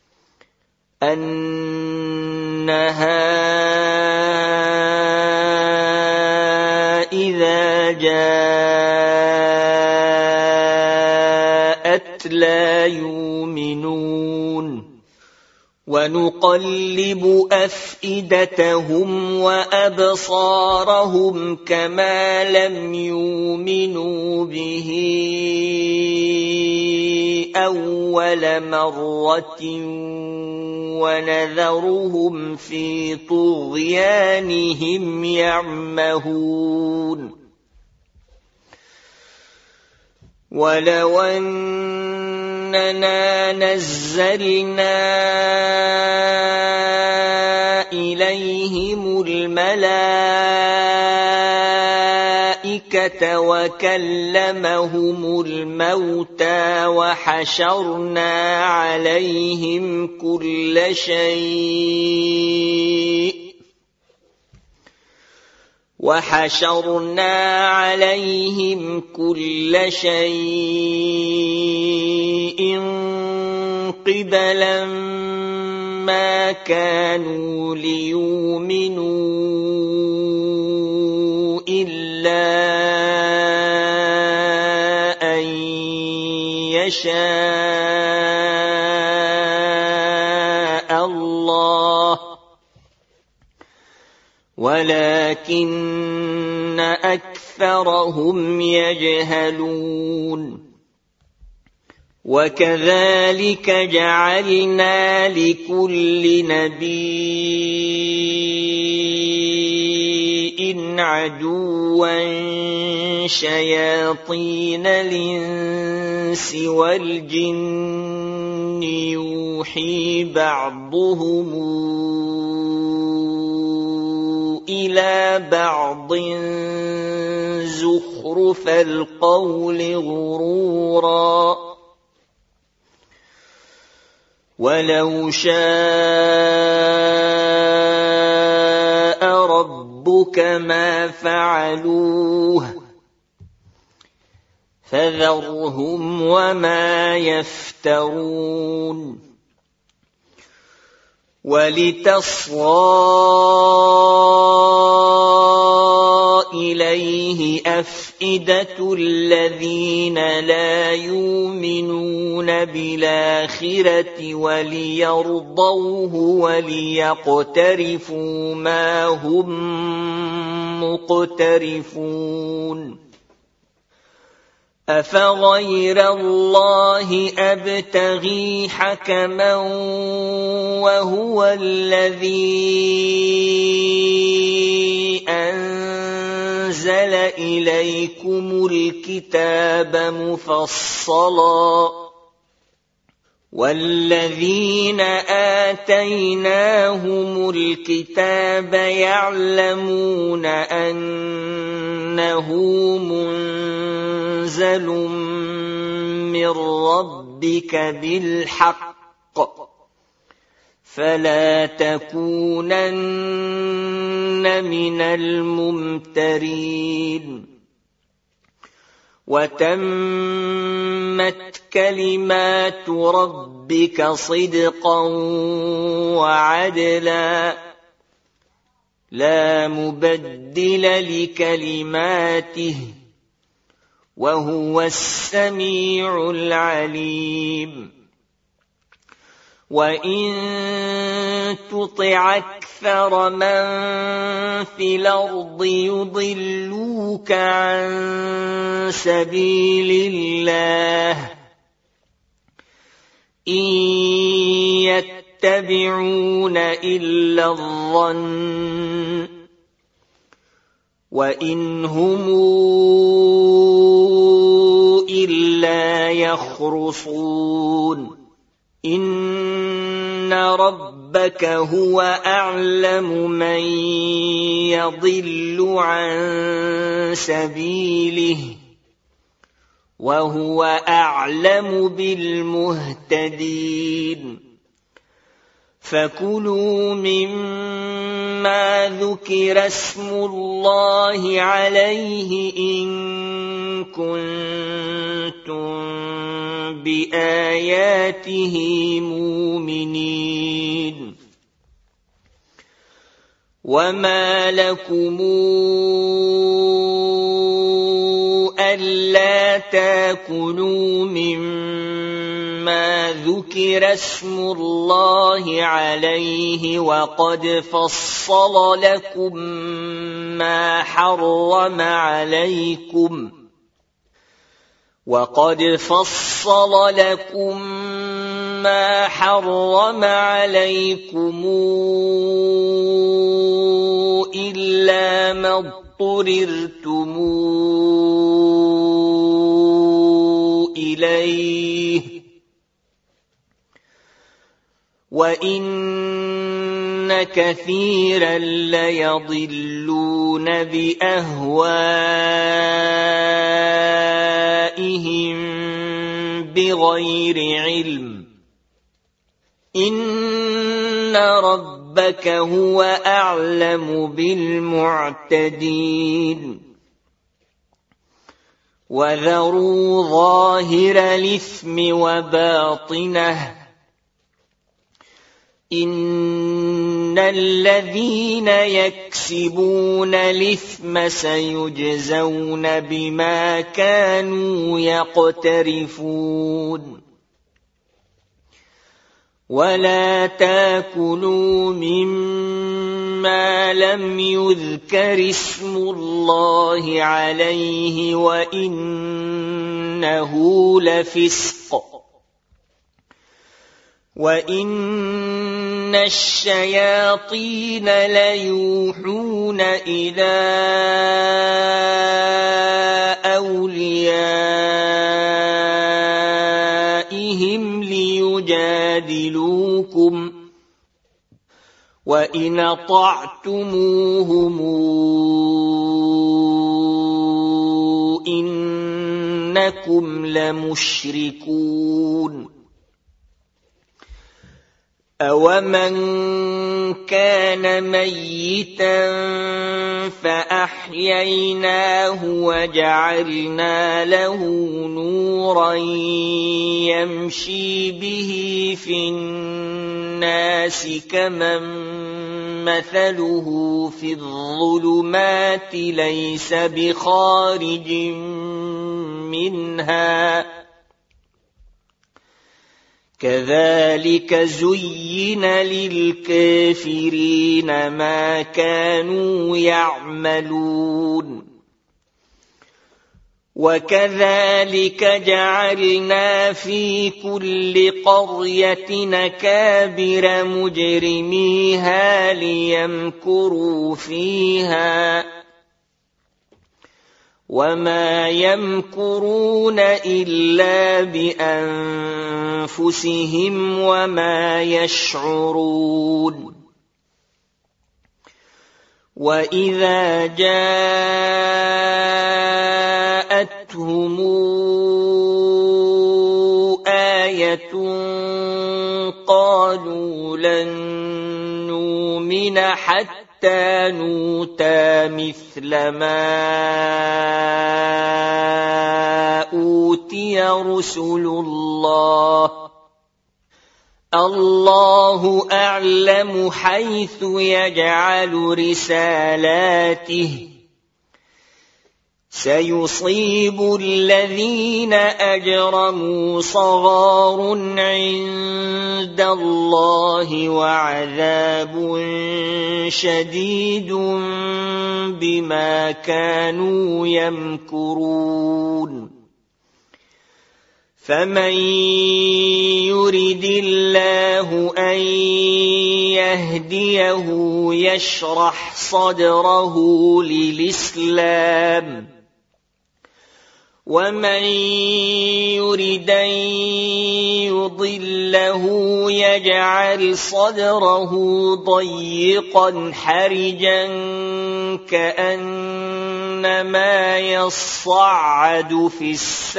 أنها إذا جاءت لا يؤمنون. ونقلب أفئدتهم وأبصارهم كما لم يؤمنوا به أول مرة ونذرهم في طغيانهم يعمهون. ولو أننا نزلنا إليهم الملائكة الْمَلَائِكَةَ وَكَلَّمَهُمُ الْمَوْتَى وَحَشَرْنَا عَلَيْهِمْ كُلَّ شَيْءٍ وَحَشَرْنَا عَلَيْهِمْ كُلَّ شَيْءٍ قِبَلًا مَا كَانُوا لِيُؤْمِنُوا إِلَّا أَن يَشَاءَ اللَّهُ وَلَكِنَّ أَكْثَرَهُمْ يَجْهَلُونَ وَكَذَلِكَ جَعَلْنَا لِكُلِّ نَبِيٍّ عَدُوًّا شَيَاطِينَ الْإِنسِ وَالْجِنِّ يُوحِي بَعْضُهُمْ إِلَى بَعْضٍ زُخْرُفَ الْقَوْلِ غُرُورًا وَلَوْ شَاءَ رَبُّكَ مَا فَعَلُوهُ فَذَرْهُمْ وَمَا يَفْتَرُونَ وَلِتَصْغَىٰ إِلَيْهِ أَفْئِدَةُ الَّذِينَ لَا يُؤْمِنُونَ بِالْآخِرَةِ وَلِيَرْضَوْهُ وَلِيَقْتَرِفُوا مَا هُمْ مُقْتَرِفُونَ أَفَغَيْرَ اللَّهِ أَبْتَغِي حَكَمًا وَهُوَ الَّذِي أَنزَلَ إِلَيْكُمُ الْكِتَابَ مُفَصَّلًا وَالَّذِينَ آتَيْنَاهُمُ الْكِتَابَ يَعْلَمُونَ أَنَّهُ مُنزَلٌ مِّن رَّبِّكَ بِالْحَقِّ فَلَا تَكُونَنَّ مِنَ الْمُمْتَرِينَ وَتَمَّتْ كَلِمَاتُ رَبِّكَ صِدْقًا وَعَدْلًا لَا مُبَدِّلَ لِكَلِمَاتِهِ وَهُوَ السَّمِيعُ الْعَلِيمُ وَإِن تُطِعْ أَكْثَرَ مَن فِي الْأَرْضِ يُضِلُّوكَ عَن سَبِيلِ اللَّهِ إِن يَتَّبِعُونَ إِلَّا الظَّنَّ وَإِنْ هُمْ إِلَّا يَخْرُصُونَ إِنَّ رَبَّكَ هُوَ أَعْلَمُ مَن يَضِلُّ عَن سَبِيلِهِ وَهُوَ أَعْلَمُ بِالْمُهْتَدِينَ فَكُلُوا مِمَّا ذُكِرَ اسْمُ اللَّهِ عَلَيْهِ إِن كُنتُم بِآيَاتِهِ مُؤْمِنِينَ وَمَا لَكُمْ أَلَّا تَأْكُلُوا مِمَّا ذُكِرَ اسْمُ اللَّهِ عَلَيْهِ وَقَدْ فَصَّلَ لَكُم مَّا حَرَّمَ عَلَيْكُمْ وَقَدْ فَصَّلَ لَكُم مَّا حَرَّمَ عَلَيْكُمْ إِلَّا مَا اضْطُرِرْتُمْ إِلَيْهِ وَإِنَّ وإن كثيرا ليضلون بأهوائهم بغير علم إن ربك هو أعلم بالمعتدين وذروا ظاهر الإثم وباطنه إن الذين يكسبون الإثم سيجزون بما كانوا يقترفون ولا تاكلوا مما لم يذكر اسم الله عليه وإنه لفسق وإن الشياطين ليوحون إلى أوليائهم ليجادلوكم وإن أطعتموهم إنكم لمشركون أَوَمَنْ كَانَ مَيِّتًا فَأَحْيَيْنَاهُ وَجَعَلْنَا لَهُ نُورًا يَمْشِي بِهِ فِي النَّاسِ كَمَنْ مَثَلُهُ فِي الظُّلُمَاتِ لَيْسَ بِخَارِجٍ مِنْهَا كذلك زين للكافرين ما كانوا يعملون وكذلك جعلنا في كل قرية أكابر مجرميها ليمكروا فيها وما يمكرون إلا بأنفسهم وما يشعرون وإذا جاءتهم آية قالوا لن نؤمن حتى حتى نؤتى مثل ما أوتي رسل الله الله أعلم حيث يجعل رسالاته سيصيب الذين أجرموا صغار عند الله وعذاب شديد بما كانوا يمكرون فمن يرد الله أن يهديه يشرح صدره للإسلام ومن يرد أن يضله يجعل صدره ضيقا حرجا كأنما يصعد في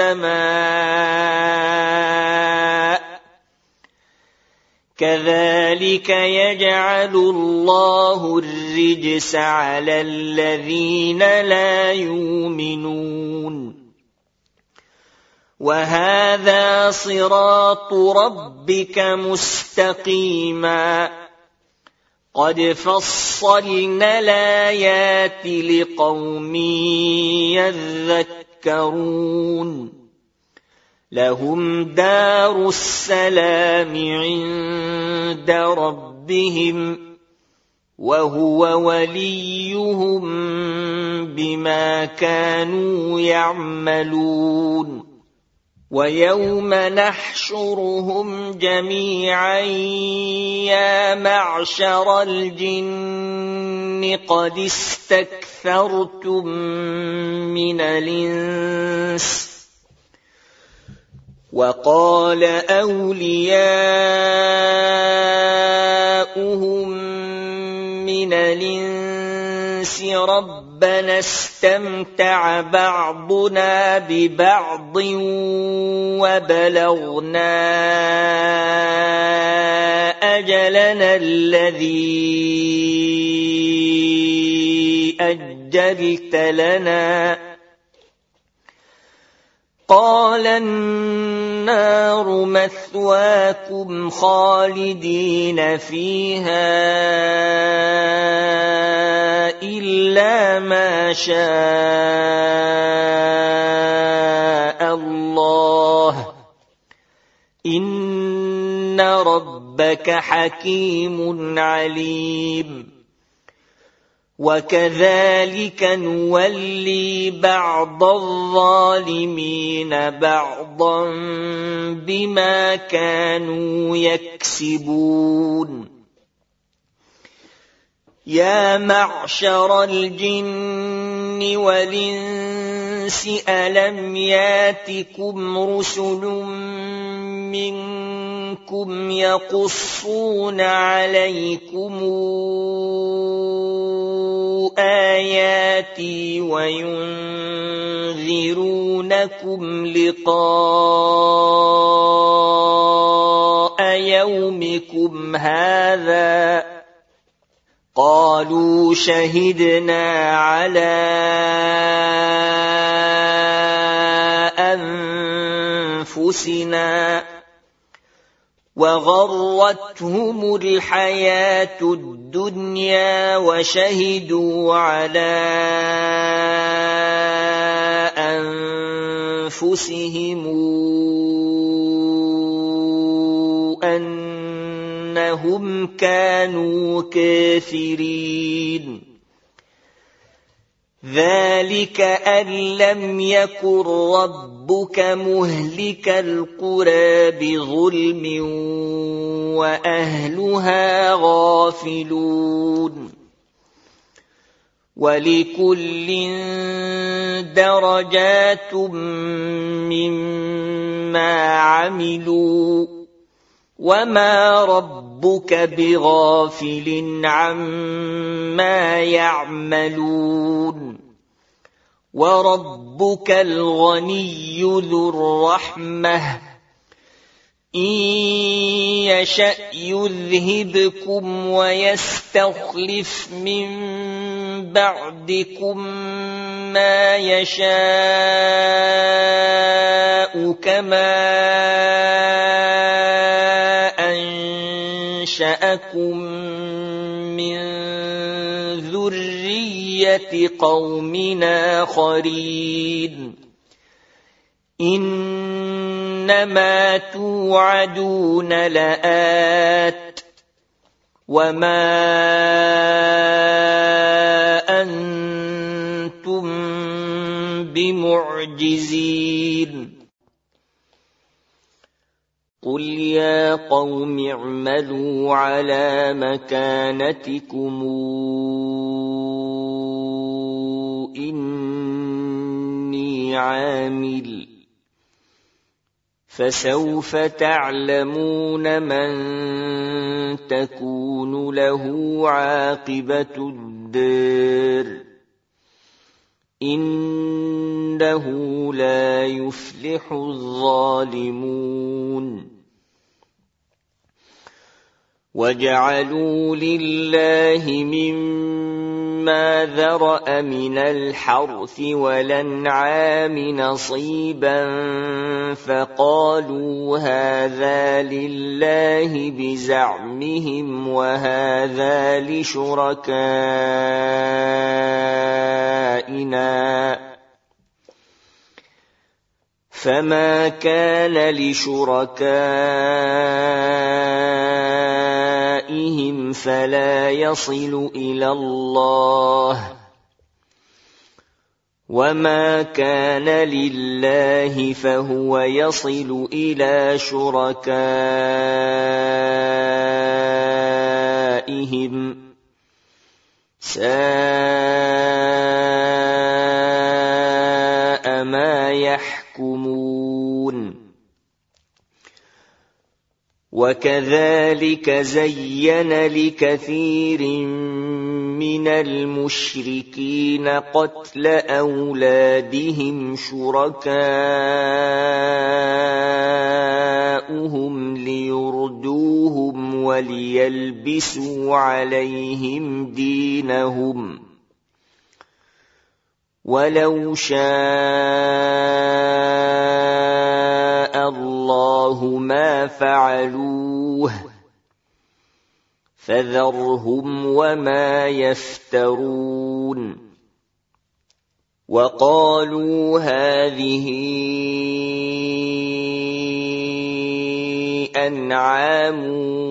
السماء كذلك يجعل الله الرجس على الذين لا يؤمنون وهذا صراط ربك مستقيما قد فصلنا الآيات لقوم يذكرون لهم دار السلام عند ربهم وهو وليهم بما كانوا يعملون ويوم نحشرهم جميعا يا معشر الجن قد استكثرتم من الإنس وقال أولياؤهم من الإنس ربنا استمتع بعضنا ببعض وبلغنا أجلنا الذي أجلت لنا قال النار مثواكم خالدين فيها إلا ما شاء الله إن ربك حكيم عليم وكذلك نولي بعض الظالمين بعضا بما كانوا يكسبون يا معشر الجن والإنس ألم ياتكم رسل منكم يقصون عليكم آياتي وينذرونكم لقاء يومكم هذا قالوا شهدنا على أنفسنا وغرتهم الحياة الدنيا وشهدوا على أنفسهم أنهم كانوا كافرين ذلك أن لم يكن ربك مهلك القرى بظلم وأهلها غافلون ولكل درجات مما عملوا وما ربك بغافل عما يعملون وربك الغني ذو الرحمة إن يشأ يذهبكم ويستخلف من بعدكم ما يشاء كما أنشأكم من ذرية قوم آخرين إنما توعدون لآت وما أنتم بمعجزين قل يا قوم اعملوا على مكانتكم إني عامل فسوف تعلمون من تكون له عاقبة الدار إنه لا يفلح الظالمون وجعلوا لله مما ذرأ من الحرث والأنعام نصيبا فقالوا هذا لله بزعمهم وهذا لشركائنا فما كان لشركائهم فلا يصل إلى الله وما كان لله فهو يصل إلى شركائهم ساء ما يحكمون وكذلك زين لكثير من المشركين قتل أولادهم شركاؤهم ليردوهم وليلبسوا عليهم دينهم ولو شاء الله ما فعلوه فذرهم وما يفترون وقالوا هذه أنعام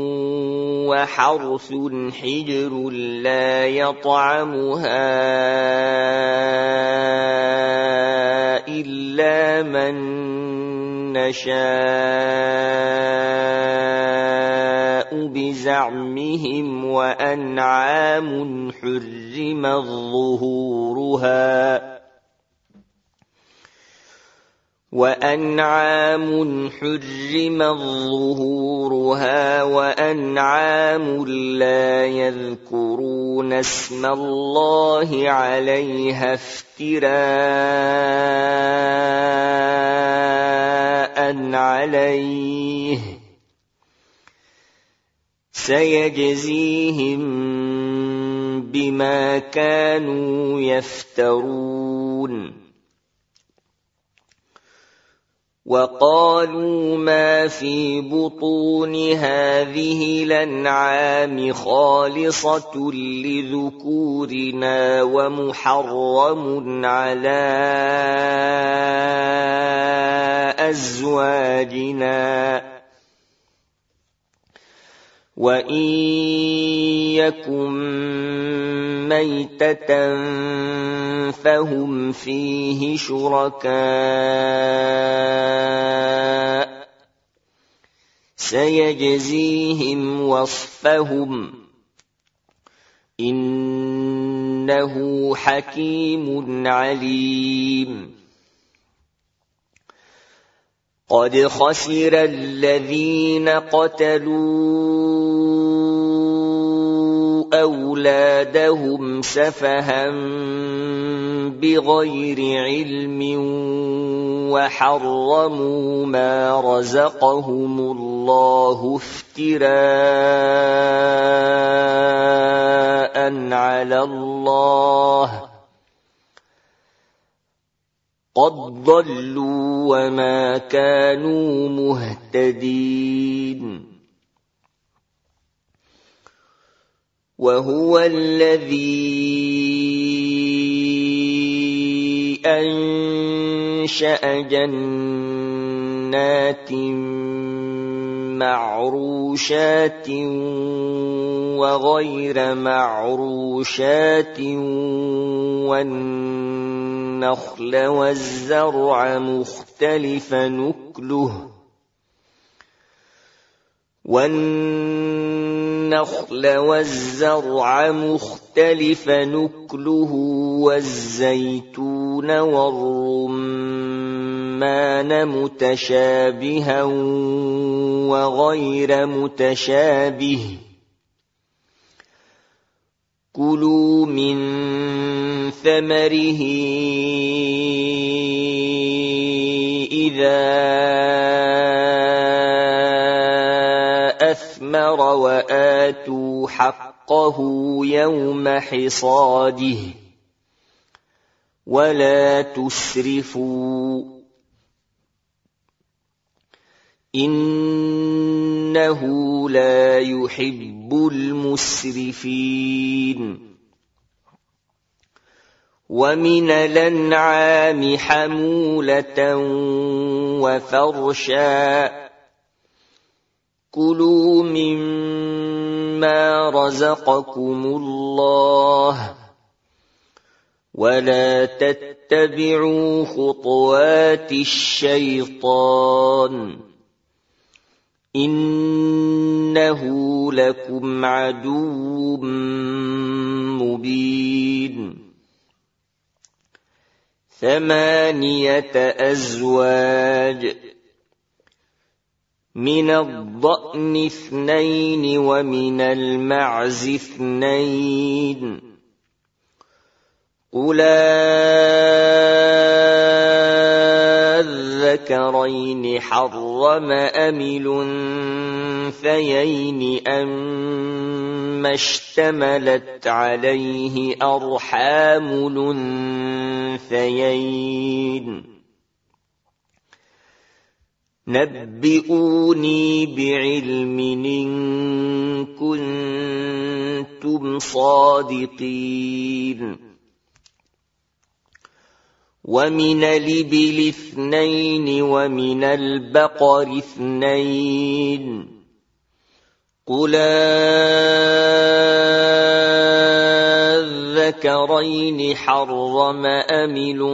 وحرث حجر لا يطعمها إلا من نشاء بزعمهم وأنعام حرمت ظهورها وأنعام حرمت ظهورها وأنعام لا يذكرون اسم الله عليها افتراء عليه سيجزيهم بما كانوا يفترون وقالوا ما في بطون هذه الأنعام خالصة لذكورنا ومحرم على أزواجنا وإن يكن ميتة فهم فيه شركاء سيجزيهم وصفهم إنه حكيم عليم قد خسر الذين قتلوا أولادهم سفها بغير علم وحرموا ما رزقهم الله افتراء على الله قد ضلوا وما كانوا مهتدين وهو الذي أنشأ جنات معروشات وغير معروشات والنخل والزرع مختلف نكله والنخل والزرع مختلف نكله والزيتون والرمان متشابها وغير متشابه كلوا من ثمره إذا أثمر وآتوا حقه يوم حصاده ولا تسرفوا إنه لا يحب المسرفين ومن الأنعام حمولة وفرشا كلوا مما رزقكم الله ولا تتبعوا خطوات الشيطان إنه لكم عدو مبين ثمانية أزواج من الضأن اثنين ومن المعز اثنين قُلْ أَذَّكَرَيْنِ حَرَّمَ أَمِ الْأُنثَيَيْنِ أَمَّا اشْتَمَلَتْ عَلَيْهِ أَرْحَامُ الْأُنثَيَيْنِ نَبِّئُونِي بِعِلْمٍ إِن كُنتُمْ صَادِقِينَ وَمِنَ الْإِبِلِ اثْنَيْنِ وَمِنَ الْبَقَرِ اثْنَيْنِ قُلْ أَذَّكَرَيْنِ حَرَّمَ أَمِ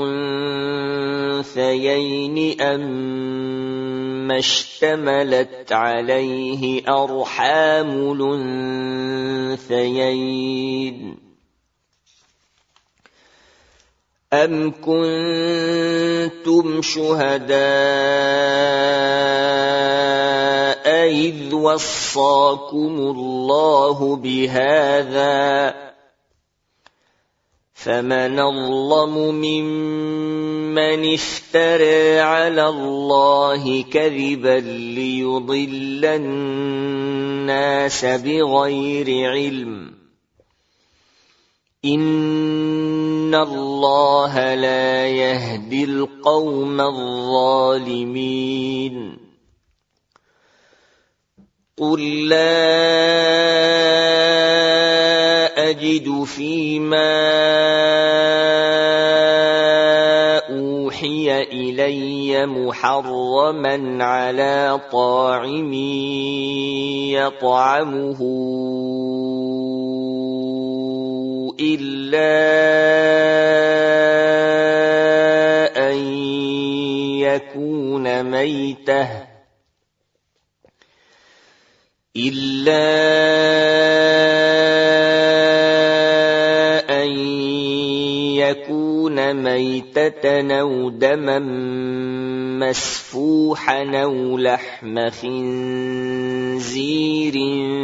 الْأُنثَيَيْنِ أَمَّا اشْتَمَلَتْ عَلَيْهِ أَرْحَامُ الْأُنثَيَيْنِ أَمْ كُنتُمْ شُهَدَاءَ إِذْ وَصَّاكُمُ اللَّهُ بِهَذَا فَمَنْ أَظْلَمُ مِمَّنِ افْتَرَىٰ عَلَى اللَّهِ كَذِبًا لِيُضِلَّ النَّاسَ بِغَيْرِ عِلْمٍ إِنَّ اللَّهَ لَا يَهْدِي الْقَوْمَ الظَّالِمِينَ قُل لَّا أَجِدُ فِيمَا أُوحِيَ إِلَيَّ مُحَرَّمًا عَلَىٰ طَاعِمٍ يَطْعَمُهُ إِلَّا أَن يَكُونَ مَيْتَةً إِلَّا أَن يَكُونَ مَيْتَةً أَوْ دَمًا مَّسْفُوحًا أَوْ لَحْمَ خِنزِيرٍ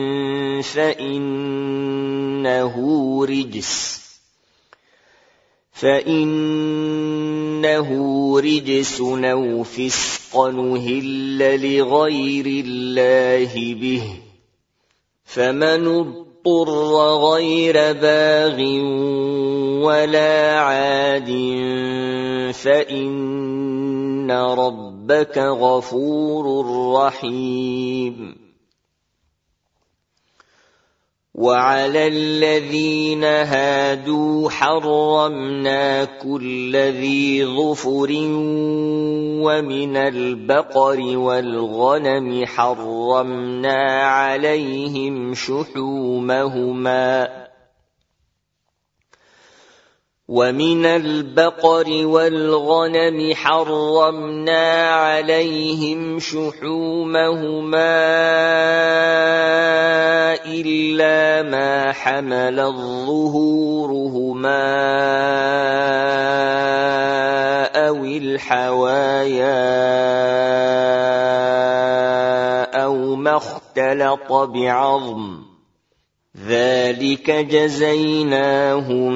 فَإِنَّهُ رِجْسٌ فَإِنَّهُ رِجْسٌ أَوْ فِسْقًا أُهِلَّ لِغَيْرِ اللَّهِ بِهِ فَمَنِ اضْطُرَّ غَيْرَ بَاغٍ وَلَا عَادٍ فَإِنَّ رَبَّكَ غَفُورٌ رَّحِيمٌ وَعَلَى الَّذِينَ هَادُوا حَرَّمْنَا كُلَّ ذِي ظُفُرٍ وَمِنَ الْبَقَرِ وَالْغَنَمِ حَرَّمْنَا عَلَيْهِمْ شُحُومَهُمَا وَمِنَ الْبَقَرِ وَالْغَنَمِ حَرَّمْنَا عَلَيْهِمْ شُحُومَهُمَا إِلَّا مَا حَمَلَتْ ظُهُورُهُمَا أَوِ الْحَوَايَا أَوْ مَا اخْتَلَطَ بِعَظْمٍ ذَلِكَ جَزَيْنَاهُم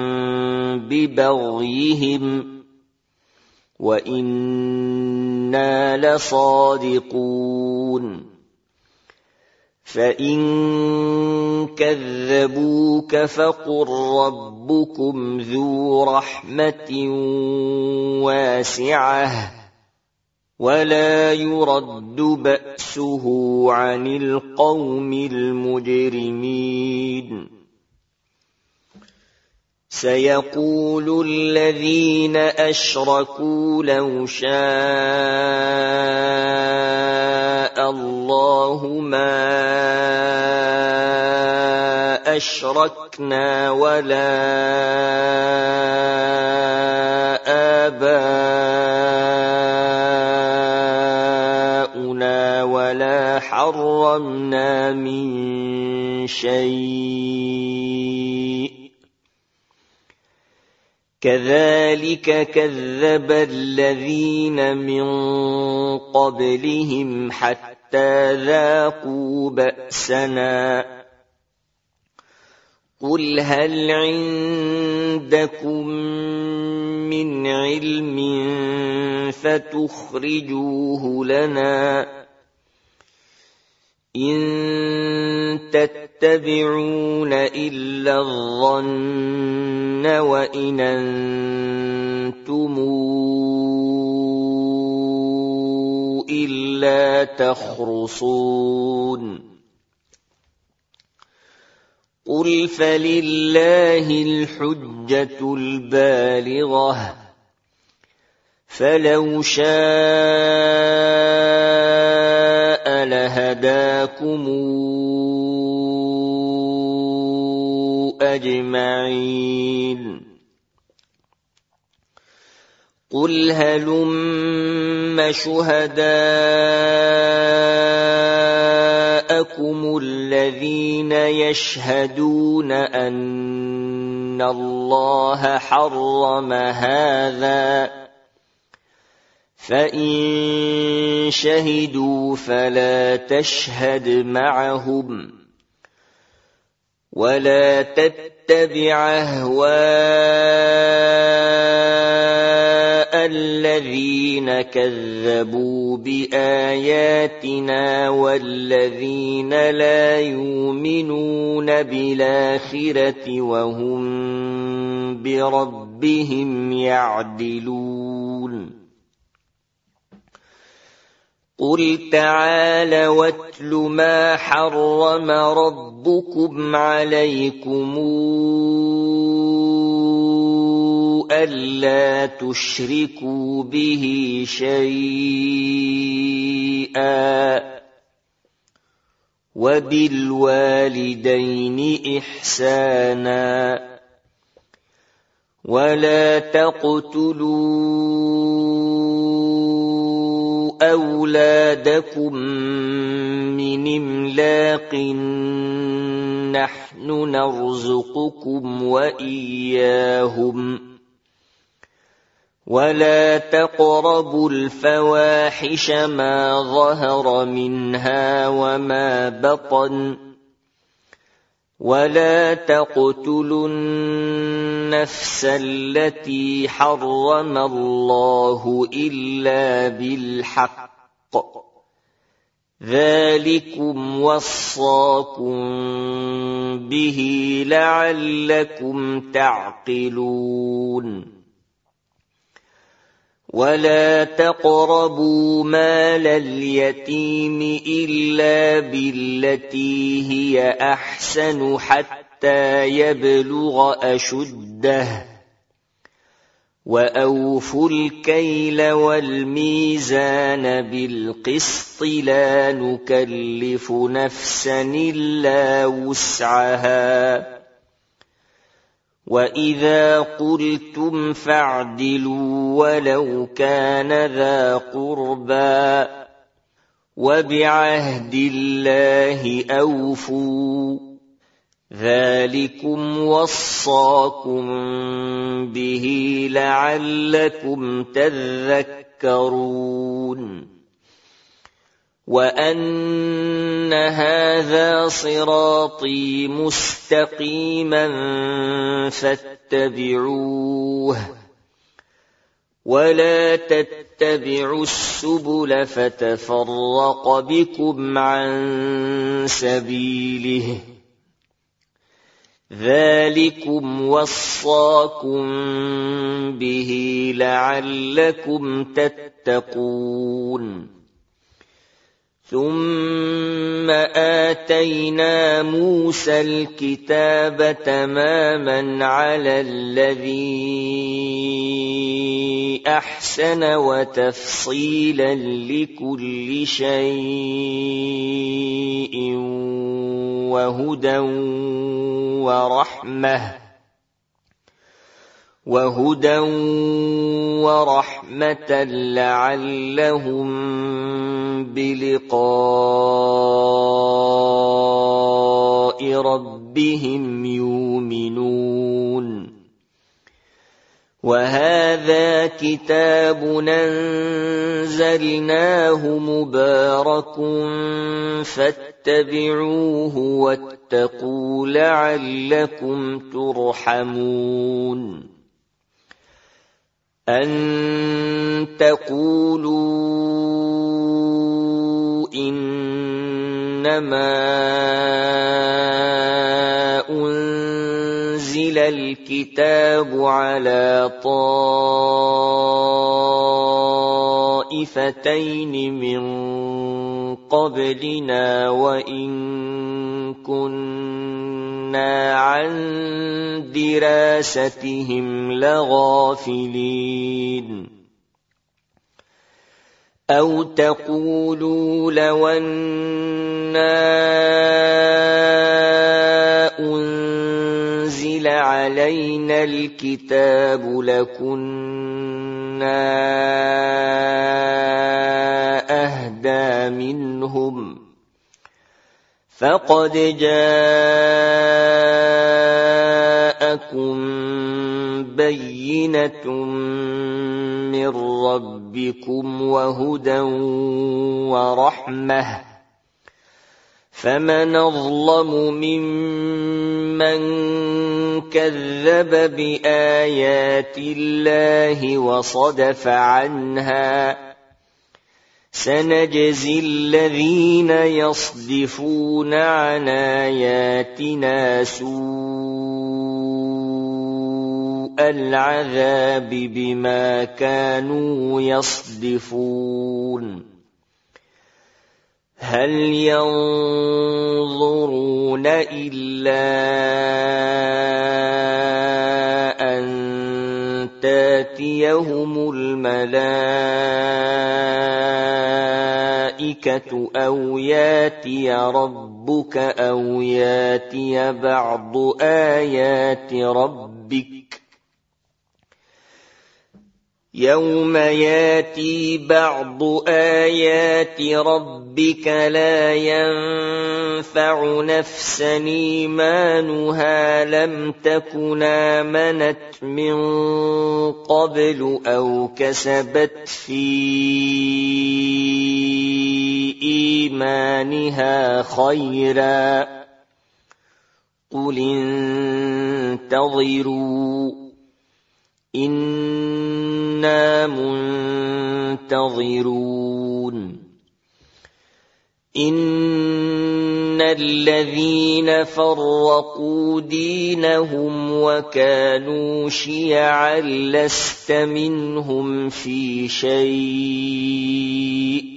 بِبَغْيِهِمْ وَإِنَّا لَصَادِقُونَ فَإِن كَذَّبُوكَ فَقُل رَّبُّكُمْ ذُو رَحْمَةٍ وَاسِعَةٍ وَلَا يُرَدُّ بَأْسُهُ عَنِ الْقَوْمِ الْمُجْرِمِينَ سَيَقُولُ الَّذِينَ أَشْرَكُوا لَوْ شَاءَ اللَّهُ مَا أَشْرَكْنَا وَلَا آبَاؤُنَا وَلَا حَرَّمْنَا مِن شَيْءٍ كَذَلِكَ كَذَّبَ الَّذِينَ مِن قَبْلِهِمْ حَتَّىٰ ذَاقُوا بَأْسَنَا قل هل عندكم من علم فتخرجوه لنا إن تتبعون إلا الظن وإن أنتم إلا تخرصون قل فلله الحجة البالغة فلو شاء لهداكم أجمعين قل هلم شهداءكم الذين يشهدون أن الله حرم هذا فإن شهدوا فلا تشهد معهم ولا تتبع أهواء الذين كذبوا بآياتنا والذين لا يؤمنون بالآخرة وهم بربهم يعدلون قل تعالوا واتل ما حرم ربكم عليكم ألا تشركوا به شيئا وبالوالدين إحسانا ولا تقتلوا أولادكم من إملاق نحن نرزقكم وإياهم ولا تقربوا الفواحش ما ظهر منها وما بطن ولا تقتلوا النفس التي حرم الله إلا بالحق ذلكم وصاكم به لعلكم تعقلون ولا تقربوا مال اليتيم إلا بالتي هي أحسن حتى يبلغ أشده وأوفوا الكيل والميزان بالقسط لا نكلف نفسا إلا وسعها وإذا قلتم فاعدلوا ولو كان ذا قربى وبعهد الله أوفوا ذلكم وصاكم به لعلكم تذكرون وأن هذا صراطي مستقيما فاتبعوه ولا تتبعوا السبل فتفرق بكم عن سبيله ذلكم وصاكم به لعلكم تتقون ثم آتينا موسى الكتاب تماما على الذي أحسن وتفصيلا لكل شيء وهدى ورحمة وهدى ورحمة لعلهم بلقاء ربهم يؤمنون وهذا كتاب أنزلناه مبارك فاتبعوه فاتبعوه واتقوا لعلكم ترحمون أن تقولوا إنما أنزل الكتاب على طائفتين من قبلنا وإن كنا عن دراستهم لغافلين أو تقولوا لو أنا أنزل علينا الكتاب لكنا أهدى منهم فقد جاءكم بينة من ربكم وهدى ورحمة فمن أظلم ممن كذب بآيات الله وصدف عنها سنجزي الذين يصدفون عن آياتنا سوء العذاب بما كانوا يصدفون هل ينظرون إلا أن تأتيهم الملائكة أو يأتي ربك أو يأتي بعض آيات ربك يوم يأتي بعض آيات ربك لا ينفع نفسا إيمانها لم تكن آمنت من قبل أو كسبت في إيمانها خيرا قل انتظروا إنا منتظرون إن الذين فرقوا دينهم وكانوا شيعا لست منهم في شيء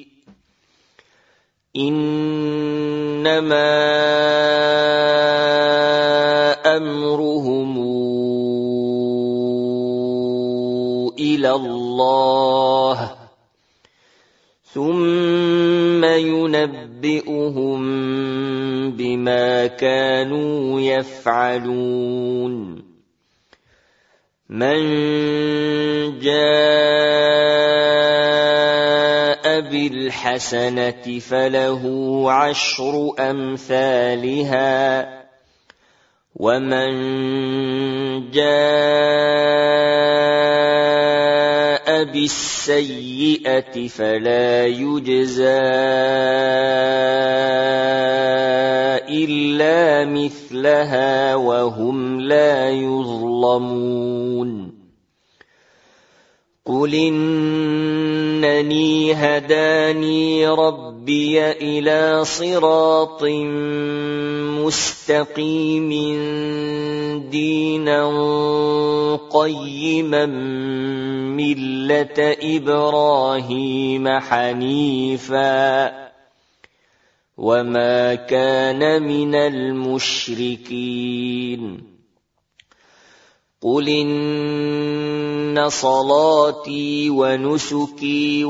إنما أمرهم إلى الله ثم ينبئهم بما كانوا يفعلون من جاء بالحسنة فله عشر أمثالها ومن جاء بالسيئة فلا يجزى إلا مثلها وهم لا يظلمون قل إنني هداني ربي إلى صراط مستقيم دينا قيما ملة إبراهيم حنيفا وما كان من المشركين قل إن صلاتي ونسكي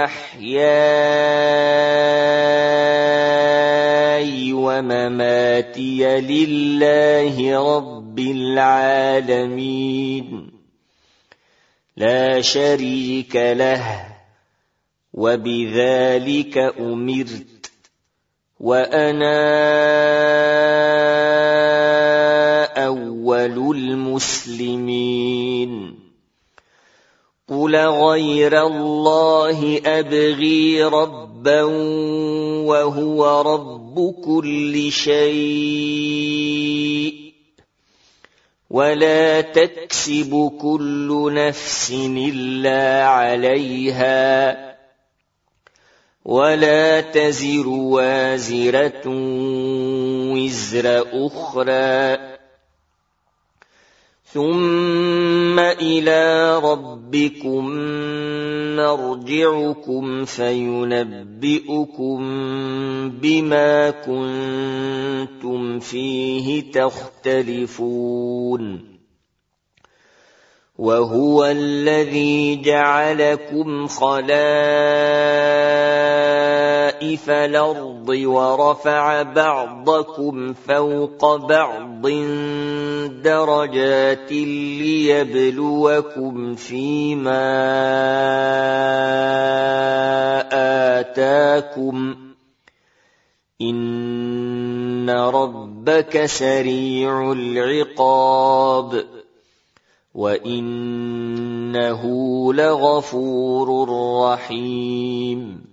ومحياي ومماتي لله رب العالمين لا شريك له وبذلك أمرت وأنا أول المسلمين قُلْ غَيْرَ اللَّهِ أَبْغِي رَبًّا وَهُوَ رَبُّ كُلِّ شَيْءٍ وَلَا تَكْسِبُ كُلُّ نَفْسٍ إِلَّا عَلَيْهَا وَلَا تَزِرُ وَازِرَةٌ وِزْرَ أُخْرَى ثُمَّ إِلَىٰ رَبِّكُمْ مَرْجِعُكُمْ فَيُنَبِّئُكُم بِمَا كُنتُمْ فِيهِ تَخْتَلِفُونَ وَهُوَ الَّذِي جَعَلَكُمْ خَلَائِفَ الْأَرْضِ وَرَفَعَ بَعْضَكُمْ فَوْقَ بَعْضٍ دَرَجَاتٍ لِيَبْلُوَكُمْ فِيمَا آتَاكُمْ ۗ إِنَّ رَبَّكَ سَرِيعُ الْعِقَابِ وَإِنَّهُ لَغَفُورٌ رَّحِيمٌ